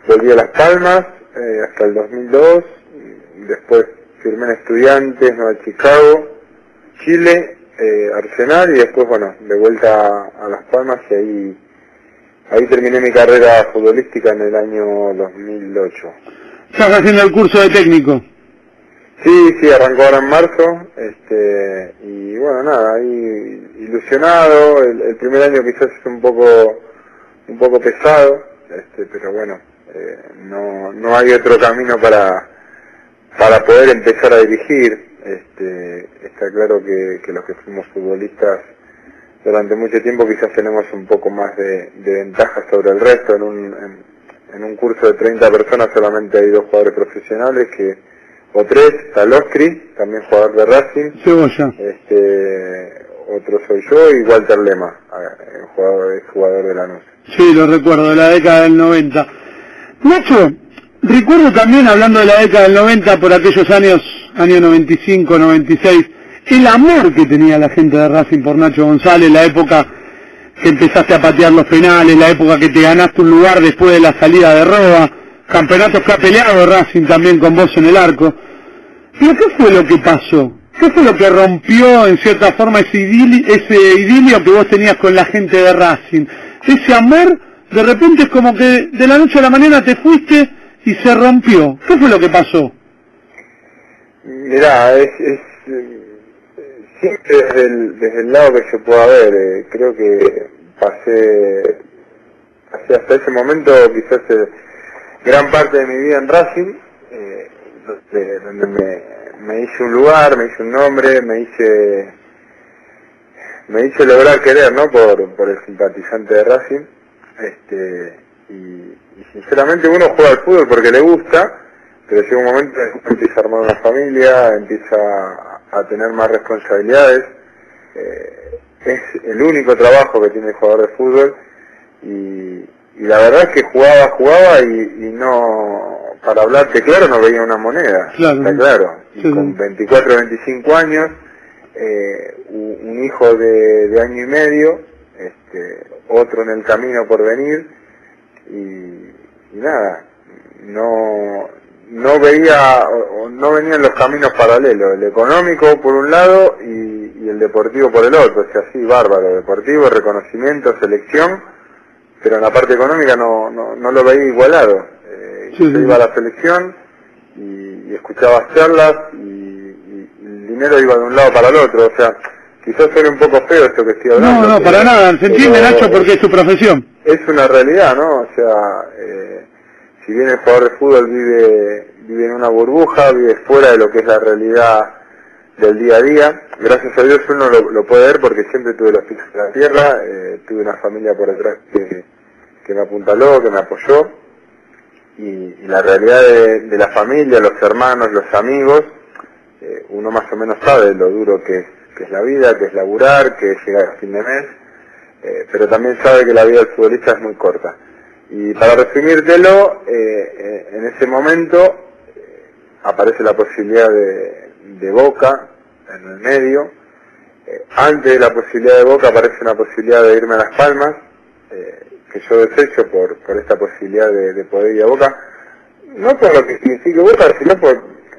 volví a Las Palmas eh, hasta el dos mil dos, después firmé en Estudiantes, Nueva Chicago, Chile, eh, Arsenal y después, bueno, de vuelta a, a Las Palmas y ahí, ahí terminé mi carrera futbolística en el año dos mil ocho. ¿Estás haciendo el curso de técnico? Sí, sí, arrancó ahora en marzo, este, y bueno, nada, ahí ilusionado, el, el primer año quizás es un poco, un poco pesado, este, pero bueno, eh, no, no hay otro camino para, para poder empezar a dirigir, este, está claro que, que los que fuimos futbolistas durante mucho tiempo quizás tenemos un poco más de, de ventaja sobre el resto, en un, en, en un curso de treinta personas solamente hay dos jugadores profesionales que o tres, Taloscri, también jugador de Racing, Cebolla, este, otro soy yo y Walter Lema, el jugador, jugador de Lanús. Sí, lo recuerdo, de la década del noventa. Nacho, recuerdo también, hablando de la década del noventa, por aquellos años, año noventa y cinco, noventa y seis, el amor que tenía la gente de Racing por Nacho González, la época que empezaste a patear los penales, la época que te ganaste un lugar después de la salida de Roa, campeonatos que ha peleado Racing también con vos en el arco. ¿Pero qué fue lo que pasó? ¿Qué fue lo que rompió en cierta forma ese idilio, ese idilio que vos tenías con la gente de Racing? Ese amor, de repente es como que de la noche a la mañana te fuiste y se rompió. ¿Qué fue lo que pasó? Mirá, es, es siempre desde el, desde el lado que se pueda ver, eh, creo que pasé, pasé hasta ese momento quizás eh, gran parte de mi vida en Racing, eh, donde, donde me, me hice un lugar, me hice un nombre, me hice me hice lograr querer, ¿no? Por, por el simpatizante de Racing, este, y, y sinceramente uno juega al fútbol porque le gusta, pero llega un momento en que empieza a armar una familia, empieza a, a tener más responsabilidades, eh, es el único trabajo que tiene el jugador de fútbol, y, y la verdad es que jugaba, jugaba y, y no, para hablarte claro, no veía una moneda, claro, está claro, y sí, con veinticuatro, veinticinco años, eh, un hijo de, de año y medio, este, otro en el camino por venir, y, y nada, no, no veía, o no venían los caminos paralelos, el económico por un lado y, y el deportivo por el otro, o sea, sí, bárbaro, deportivo, reconocimiento, selección, pero en la parte económica no, no, no lo veía igualado. Eh, sí, yo sí. iba a la selección y, y escuchaba charlas y, y el dinero iba de un lado para el otro, o sea, quizás suene un poco feo esto que estoy hablando. No, no, para pero, nada, se entiende, pero, Nacho, porque es su profesión. Es una realidad, ¿no? O sea, eh, si bien el jugador de fútbol vive, vive en una burbuja, vive fuera de lo que es la realidad del día a día, gracias a Dios uno lo, lo puede ver porque siempre tuve los pies en la tierra, eh, tuve una familia por detrás que, que me apuntaló, que me apoyó, y, y la realidad de, de la familia, los hermanos, los amigos, eh, uno más o menos sabe lo duro que es, que es la vida, que es laburar, que es llegar a fin de mes, eh, pero también sabe que la vida del futbolista es muy corta. Y para resumírtelo, eh, eh, en ese momento eh, aparece la posibilidad de, de Boca en el medio, eh, antes de la posibilidad de Boca aparece una posibilidad de irme a Las Palmas, eh, que yo desecho por, por esta posibilidad de, de poder ir a Boca, no por lo que significa Boca, sino por,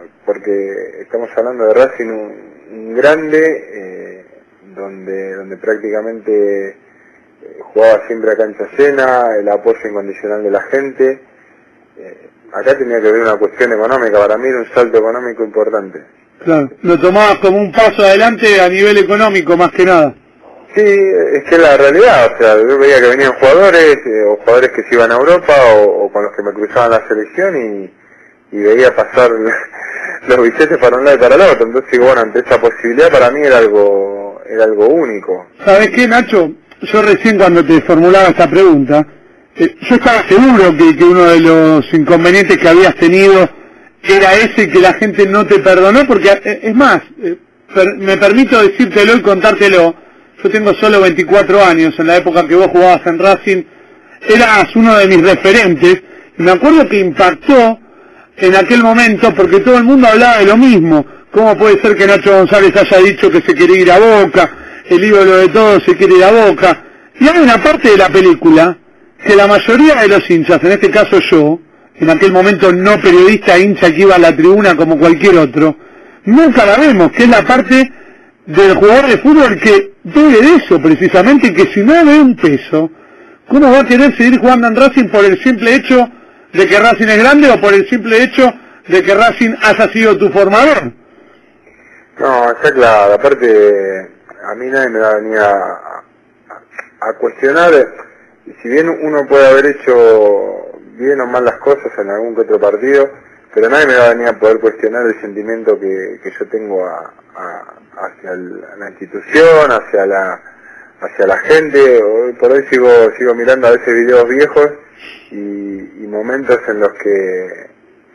porque estamos hablando de Racing, un, un grande, eh, donde, donde prácticamente eh, jugaba siempre a cancha llena, el apoyo incondicional de la gente. Eh, acá tenía que ver una cuestión económica, para mí era un salto económico importante. Claro, lo tomabas como un paso adelante a nivel económico más que nada. Sí, es que la realidad, o sea, yo veía que venían jugadores, eh, o jugadores que se iban a Europa, o, o con los que me cruzaban la selección, y, y veía pasar los billetes para un lado y para el otro. Entonces digo, bueno, ante esa posibilidad para mí era algo, era algo único. ¿Sabes qué, Nacho? Yo recién cuando te formulaba esta pregunta, eh, yo estaba seguro que, que uno de los inconvenientes que habías tenido era ese, que la gente no te perdonó, porque eh, es más, eh, per, me permito decírtelo y contártelo, yo tengo solo veinticuatro años, en la época que vos jugabas en Racing, eras uno de mis referentes, y me acuerdo que impactó en aquel momento, porque todo el mundo hablaba de lo mismo. ¿Cómo puede ser que Nacho González haya dicho que se quiere ir a Boca? El ídolo de todos se quiere ir a Boca. Y hay una parte de la película que la mayoría de los hinchas, en este caso yo, en aquel momento no periodista, hincha que iba a la tribuna como cualquier otro, nunca la vemos, que es la parte del jugador de fútbol que debe de eso precisamente, que si no ve un peso, ¿cómo va a querer seguir jugando en Racing por el simple hecho de que Racing es grande o por el simple hecho de que Racing haya sido tu formador? No, está claro, aparte a mí nadie me va a venir a, a, a cuestionar, si bien uno puede haber hecho bien o mal las cosas en algún que otro partido, pero nadie me va a venir a poder cuestionar el sentimiento que, que yo tengo a, a, hacia el, la institución, hacia la hacia la gente. Hoy por hoy sigo sigo mirando a veces videos viejos y, y momentos en los que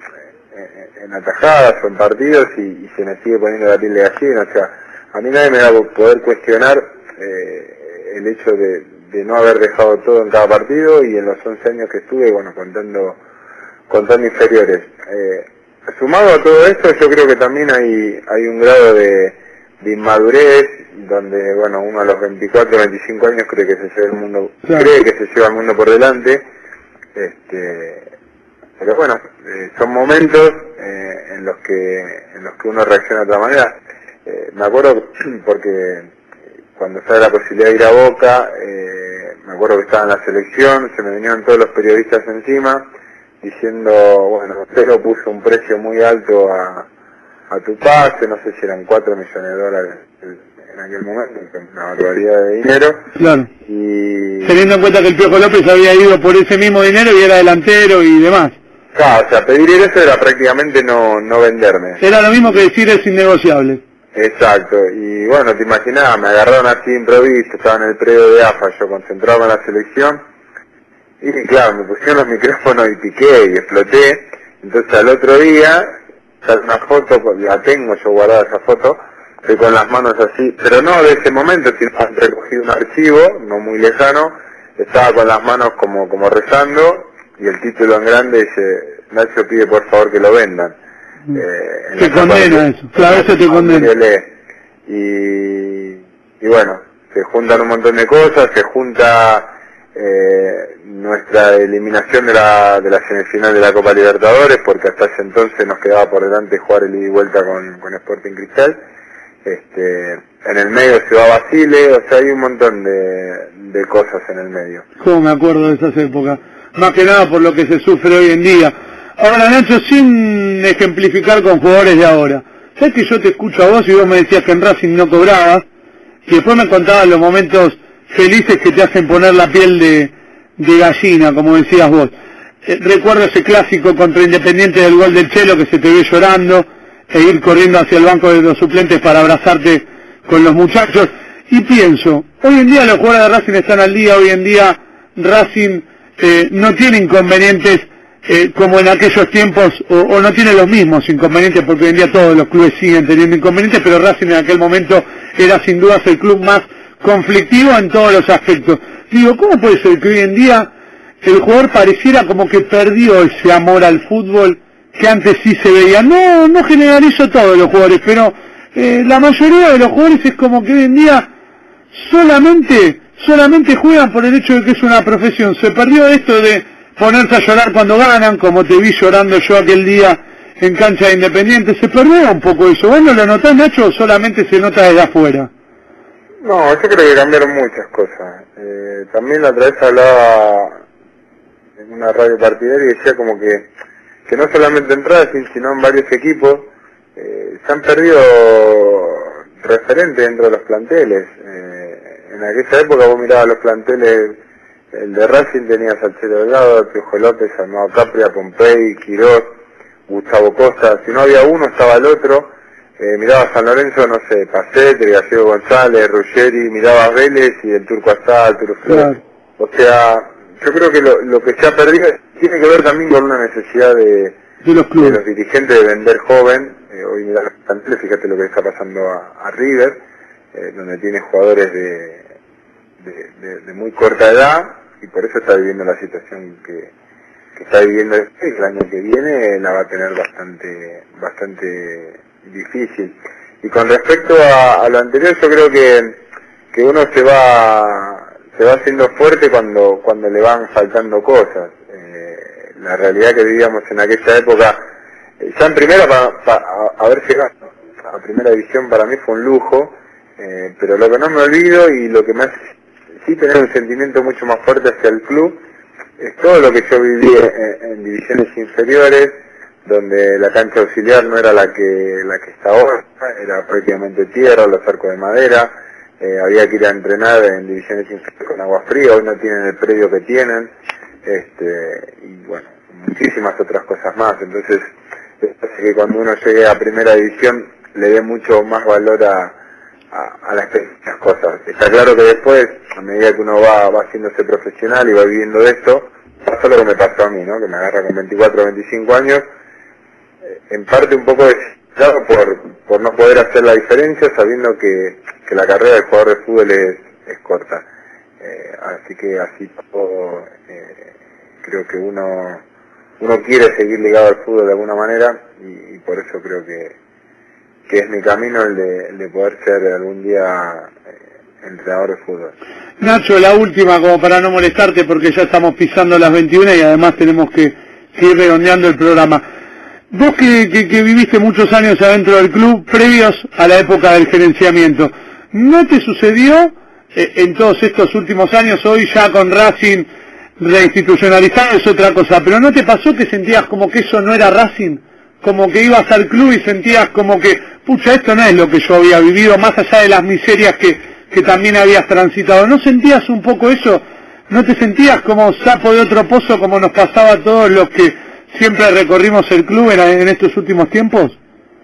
en atajadas o en partidos y, y se me sigue poniendo la piel de gallina. O sea, a mí nadie me va a poder cuestionar eh, el hecho de, de no haber dejado todo en cada partido y en los once años que estuve, bueno, contando contando inferiores. Eh, sumado a todo esto, yo creo que también hay hay un grado de, de inmadurez donde, bueno, uno a los veinticuatro, veinticinco años cree que se lleva el mundo, claro. cree que se lleva el mundo por delante. Este, pero bueno, eh, son momentos eh, en los que en los que uno reacciona de otra manera. Eh, me acuerdo porque cuando sale la posibilidad de ir a Boca, eh, me acuerdo que estaba en la selección, se me vinieron todos los periodistas encima diciendo, bueno, usted lo puso un precio muy alto a, a tu pase, no sé si eran cuatro millones de dólares en aquel momento, una barbaridad de dinero. Claro. Y teniendo en cuenta que el Piojo López había ido por ese mismo dinero y era delantero y demás. Claro, o sea, pedir eso era prácticamente no, no venderme. Era lo mismo que decir es innegociable. Exacto, y bueno, te imaginabas, me agarraron así improviso, estaba en el predio de A F A, yo concentrado en la selección, y claro, me pusieron los micrófonos y piqué y exploté. Entonces al otro día, sale una foto, la tengo yo guardada esa foto, estoy con las manos así, pero no de ese momento, sino han recogido un archivo, no muy lejano, estaba con las manos como, como rezando, y el título en grande dice, Nacho pide por favor que lo vendan. Eh, te condena eso, claro, eso te condena. Y, y bueno, se juntan un montón de cosas, se junta eh, nuestra eliminación de la, de la semifinal de la Copa Libertadores, porque hasta ese entonces nos quedaba por delante jugar el ida y vuelta con, con Sporting Cristal. Este, en el medio se va Basile, o sea, hay un montón de, de cosas en el medio. ¿Cómo me acuerdo de esas épocas? Más que nada por lo que se sufre hoy en día. Ahora, Nacho, sin ejemplificar con jugadores de ahora, ¿sabes que yo te escucho a vos y vos me decías que en Racing no cobrabas? Y después me contabas los momentos felices que te hacen poner la piel de, de gallina, como decías vos. Eh, recuerdo ese clásico contra Independiente del gol del Chelo que se te ve llorando e ir corriendo hacia el banco de los suplentes para abrazarte con los muchachos. Y pienso, hoy en día los jugadores de Racing están al día, hoy en día Racing eh, no tiene inconvenientes eh, como en aquellos tiempos, o, o no tiene los mismos inconvenientes, porque hoy en día todos los clubes siguen teniendo inconvenientes, pero Racing en aquel momento era sin dudas el club más conflictivo en todos los aspectos. Digo, ¿cómo puede ser que hoy en día el jugador pareciera como que perdió ese amor al fútbol que antes sí se veía? No, no generalizo todos los jugadores, pero eh, la mayoría de los jugadores es como que hoy en día solamente solamente juegan por el hecho de que es una profesión. Se perdió esto de ponerse a llorar cuando ganan, como te vi llorando yo aquel día en cancha de Independiente. Se perdió un poco eso. ¿Vos no lo notás, Nacho, o solamente se nota desde afuera? No, yo creo que cambiaron muchas cosas. Eh, también la otra vez hablaba en una radio partidaria y decía como que que no solamente en Racing, sino en varios equipos, eh, se han perdido referentes dentro de los planteles. Eh, en aquella época vos mirabas los planteles, el de Racing tenías al Chelo Delgado, al Piojo López, al Armado Capria, Pompey, Quirós, Gustavo Costa. Si no había uno, estaba el otro. Eh, mirabas a San Lorenzo, no sé, Pacetre, Gallego González, Ruggeri, mirabas Vélez y el Turco Asá, el Turco Flores. Claro. O sea, yo creo que lo, lo que se ha perdido tiene que ver también con una necesidad de, de, los, de los dirigentes de vender joven. Eh, hoy mirá los planteles, fíjate lo que está pasando a, a River, eh, donde tiene jugadores de, de, de, de muy corta edad, y por eso está viviendo la situación que, que está viviendo este, el año que viene la va a tener bastante bastante difícil. Y con respecto a, a lo anterior, yo creo que, que uno se va se va haciendo fuerte cuando cuando le van faltando cosas. Eh, la realidad que vivíamos en aquella época, ya en primera, para pa, haber llegado a primera división para mí fue un lujo, eh, pero lo que no me olvido y lo que me hace sí tener un sentimiento mucho más fuerte hacia el club es todo lo que yo viví en, en divisiones inferiores, donde la cancha auxiliar no era la que la que está ahora, era prácticamente tierra, los arcos de madera, eh, había que ir a entrenar en divisiones inferiores con agua fría, hoy no tienen el predio que tienen, este y bueno, muchísimas otras cosas más. Entonces hace que cuando uno llegue a primera división le dé mucho más valor a a, a las pequeñas cosas. Está claro que después, a medida que uno va, va haciéndose profesional y va viviendo de esto, pasó lo que me pasó a mí, ¿no? Que me agarra con veinticuatro o veinticinco años, eh, en parte un poco desesperado por, por no poder hacer la diferencia, sabiendo que, que la carrera del jugador de fútbol es, es corta. Eh, así que así todo, eh, creo que uno, uno quiere seguir ligado al fútbol de alguna manera, y, y por eso creo que que es mi camino el de, el de poder ser algún día eh, entrenador de fútbol. Nacho, la última, como para no molestarte, porque ya estamos pisando las veintiuna y además tenemos que, que ir redondeando el programa. Vos que, que, que viviste muchos años adentro del club, previos a la época del gerenciamiento, ¿no te sucedió eh, en todos estos últimos años, hoy ya con Racing reinstitucionalizado es otra cosa, pero no te pasó que sentías como que eso no era Racing? Como que ibas al club y sentías como que, pucha, esto no es lo que yo había vivido, más allá de las miserias que, que también habías transitado. ¿No sentías un poco eso? ¿No te sentías como sapo de otro pozo, como nos pasaba a todos los que siempre recorrimos el club en, en estos últimos tiempos?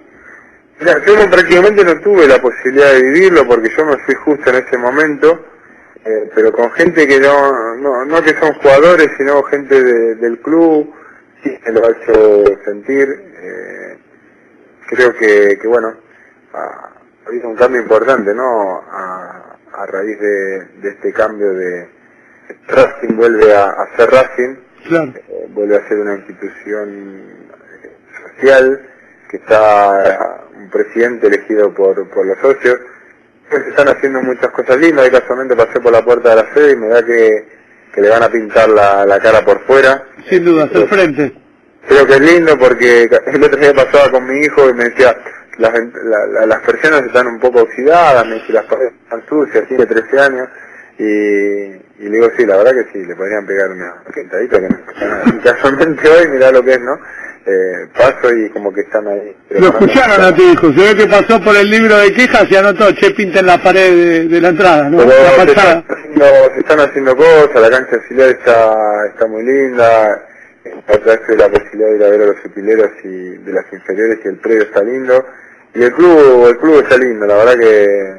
Mira, yo prácticamente no tuve la posibilidad de vivirlo porque yo me fui justo en ese momento, eh, pero con gente que no, no, no que son jugadores, sino gente de, del club, sí me lo ha hecho sentir. Eh, creo que, que bueno, ha, ha habido un cambio importante, ¿no? A, a raíz de, de este cambio de Racing vuelve a, a ser Racing, claro. eh, vuelve a ser una institución social, que está un presidente elegido por, por los socios. Pues se están haciendo muchas cosas lindas, y casualmente pasé por la puerta de la sede y me da que que le van a pintar la, la cara por fuera. Sin duda, hacia el frente. Creo que es lindo porque el otro día pasaba con mi hijo y me decía, las, la, la, las persianas están un poco oxidadas, me dice, las paredes están sucias, tiene trece años, y, y le digo, sí, la verdad que sí, le podrían pegar una pintadita que no pasa nada. Y casualmente hoy, mirá lo que es, ¿no? Eh, paso y como que están ahí. Lo escucharon a tu hijo, se ve que pasó por el libro de quejas y anotó, che, pinten la pared de, de la entrada, ¿no? Pero la se, están haciendo, se están haciendo cosas, la cancha auxiliar está, está muy linda, otra vez tuve la posibilidad de ir a ver a los utileros y de las inferiores y el predio está lindo, y el club, el club está lindo, la verdad que,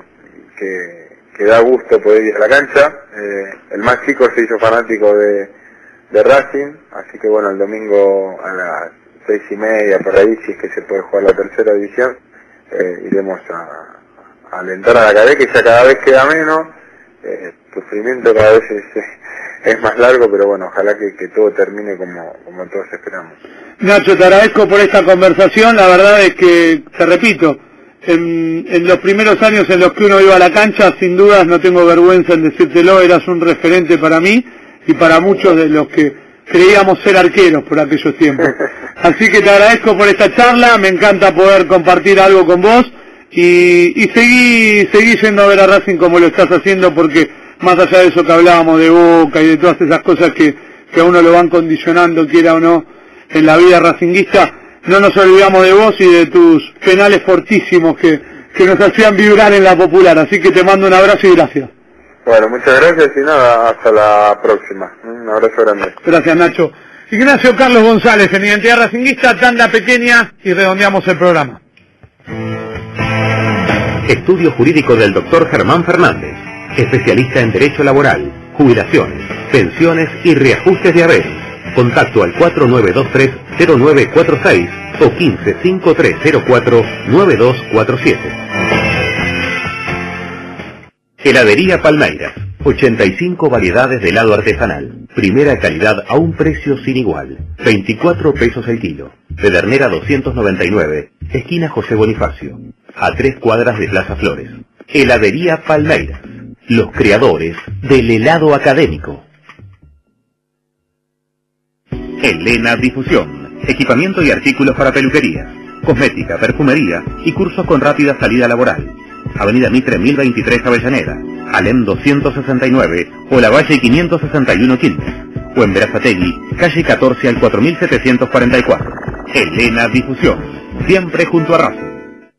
que, que da gusto poder ir a la cancha. Eh, el más chico se hizo fanático de, de Racing, así que bueno, el domingo a las seis y media por ahí, si es que se puede jugar la tercera división, eh, iremos a, a alentar a la cadena, que ya cada vez queda menos, eh, el sufrimiento cada vez es, es más largo, pero bueno, ojalá que, que todo termine como, como todos esperamos. Nacho, te agradezco por esta conversación, la verdad es que, te repito, en, en los primeros años en los que uno iba a la cancha, sin dudas, no tengo vergüenza en decírtelo, eras un referente para mí y para muchos de los que creíamos ser arqueros por aquellos tiempos. Así que te agradezco por esta charla, me encanta poder compartir algo con vos y, y seguí, seguí yendo a ver a Racing como lo estás haciendo, porque más allá de eso que hablábamos de Boca y de todas esas cosas que, que a uno lo van condicionando, quiera o no, en la vida racinguista, no nos olvidamos de vos y de tus penales fortísimos que, que nos hacían vibrar en la popular. Así que te mando un abrazo y gracias. Bueno, muchas gracias y nada, hasta la próxima. Un abrazo grande. Gracias, Nacho. Ignacio Carlos González, en Identidad Racinguista, tanda pequeña y redondeamos el programa. Estudio jurídico del doctor Germán Fernández, especialista en Derecho Laboral, Jubilaciones, Pensiones y Reajustes de Haberes. Contacto al cuatro nueve dos tres cero nueve cuatro seis o quince cinco tres cero cuatro nueve dos cuatro siete. Heladería Palmeiras, ochenta y cinco variedades de helado artesanal, primera calidad a un precio sin igual, veinticuatro pesos el kilo. Pedernera doscientos noventa y nueve, esquina José Bonifacio, a tres cuadras de Plaza Flores. Heladería Palmeiras, los creadores del helado académico. Elena Difusión, equipamiento y artículos para peluquería, cosmética, perfumería y cursos con rápida salida laboral. Avenida Mitre mil veintitrés Avellaneda, Alem doscientos sesenta y nueve o La Valle quinientos sesenta y uno Quilmes, o en Berazategui, calle catorce al cuatro mil setecientos cuarenta y cuatro. Elena Difusión, siempre junto a Racing.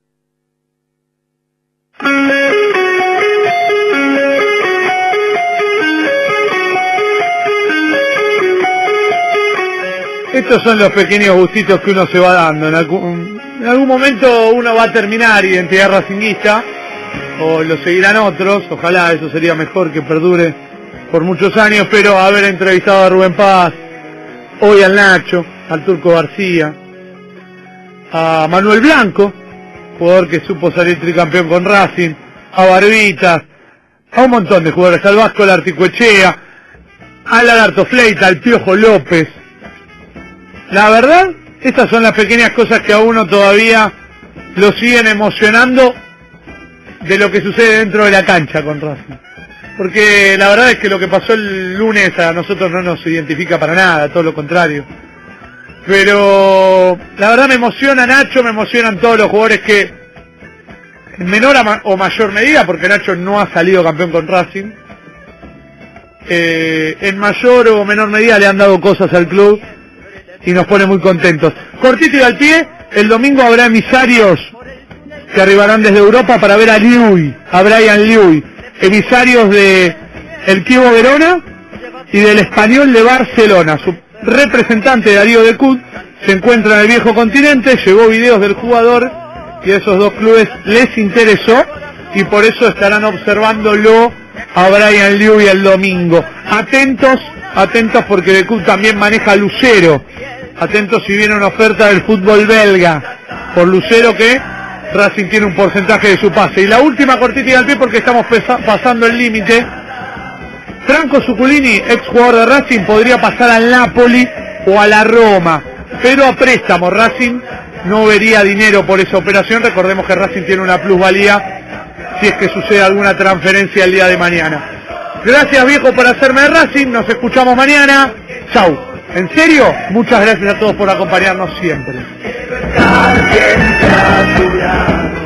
Estos son los pequeños gustitos que uno se va dando. En algún, en algún momento uno va a terminar identidad racinguista, o lo seguirán otros. Ojalá eso sería mejor, que perdure por muchos años, pero haber entrevistado a Rubén Paz, hoy al Nacho, al Turco García, a Manuel Blanco, jugador que supo salir tricampeón con Racing, a Barbitas, a un montón de jugadores, al Vasco Larticoechea, al Lagarto Fleita, al Piojo López. La verdad, estas son las pequeñas cosas que a uno todavía lo siguen emocionando de lo que sucede dentro de la cancha con Racing. Porque la verdad es que lo que pasó el lunes a nosotros no nos identifica para nada, todo lo contrario. Pero la verdad me emociona Nacho, me emocionan todos los jugadores que, en menor o mayor medida, porque Nacho no ha salido campeón con Racing, eh, en mayor o menor medida le han dado cosas al club y nos pone muy contentos. Cortito y al pie, el domingo habrá emisarios que arribarán desde Europa para ver a Liuy, a Brian Liuy, emisarios de el Chievo Verona y del Español de Barcelona. Su representante Darío de Cut se encuentra en el viejo continente, llevó videos del jugador y a esos dos clubes les interesó y por eso estarán observándolo a Brian Liuy el domingo. Atentos, atentos porque de Cut también maneja Lucero. Atentos si viene una oferta del fútbol belga por Lucero, que Racing tiene un porcentaje de su pase. Y la última cortita y al pie porque estamos pasando el límite. Franco Zuculini, ex jugador de Racing, podría pasar al Napoli o a la Roma, pero a préstamo. Racing no vería dinero por esa operación. Recordemos que Racing tiene una plusvalía si es que sucede alguna transferencia el día de mañana. Gracias, viejo, por hacerme de Racing. Nos escuchamos mañana. Chau. En serio, muchas gracias a todos por acompañarnos siempre.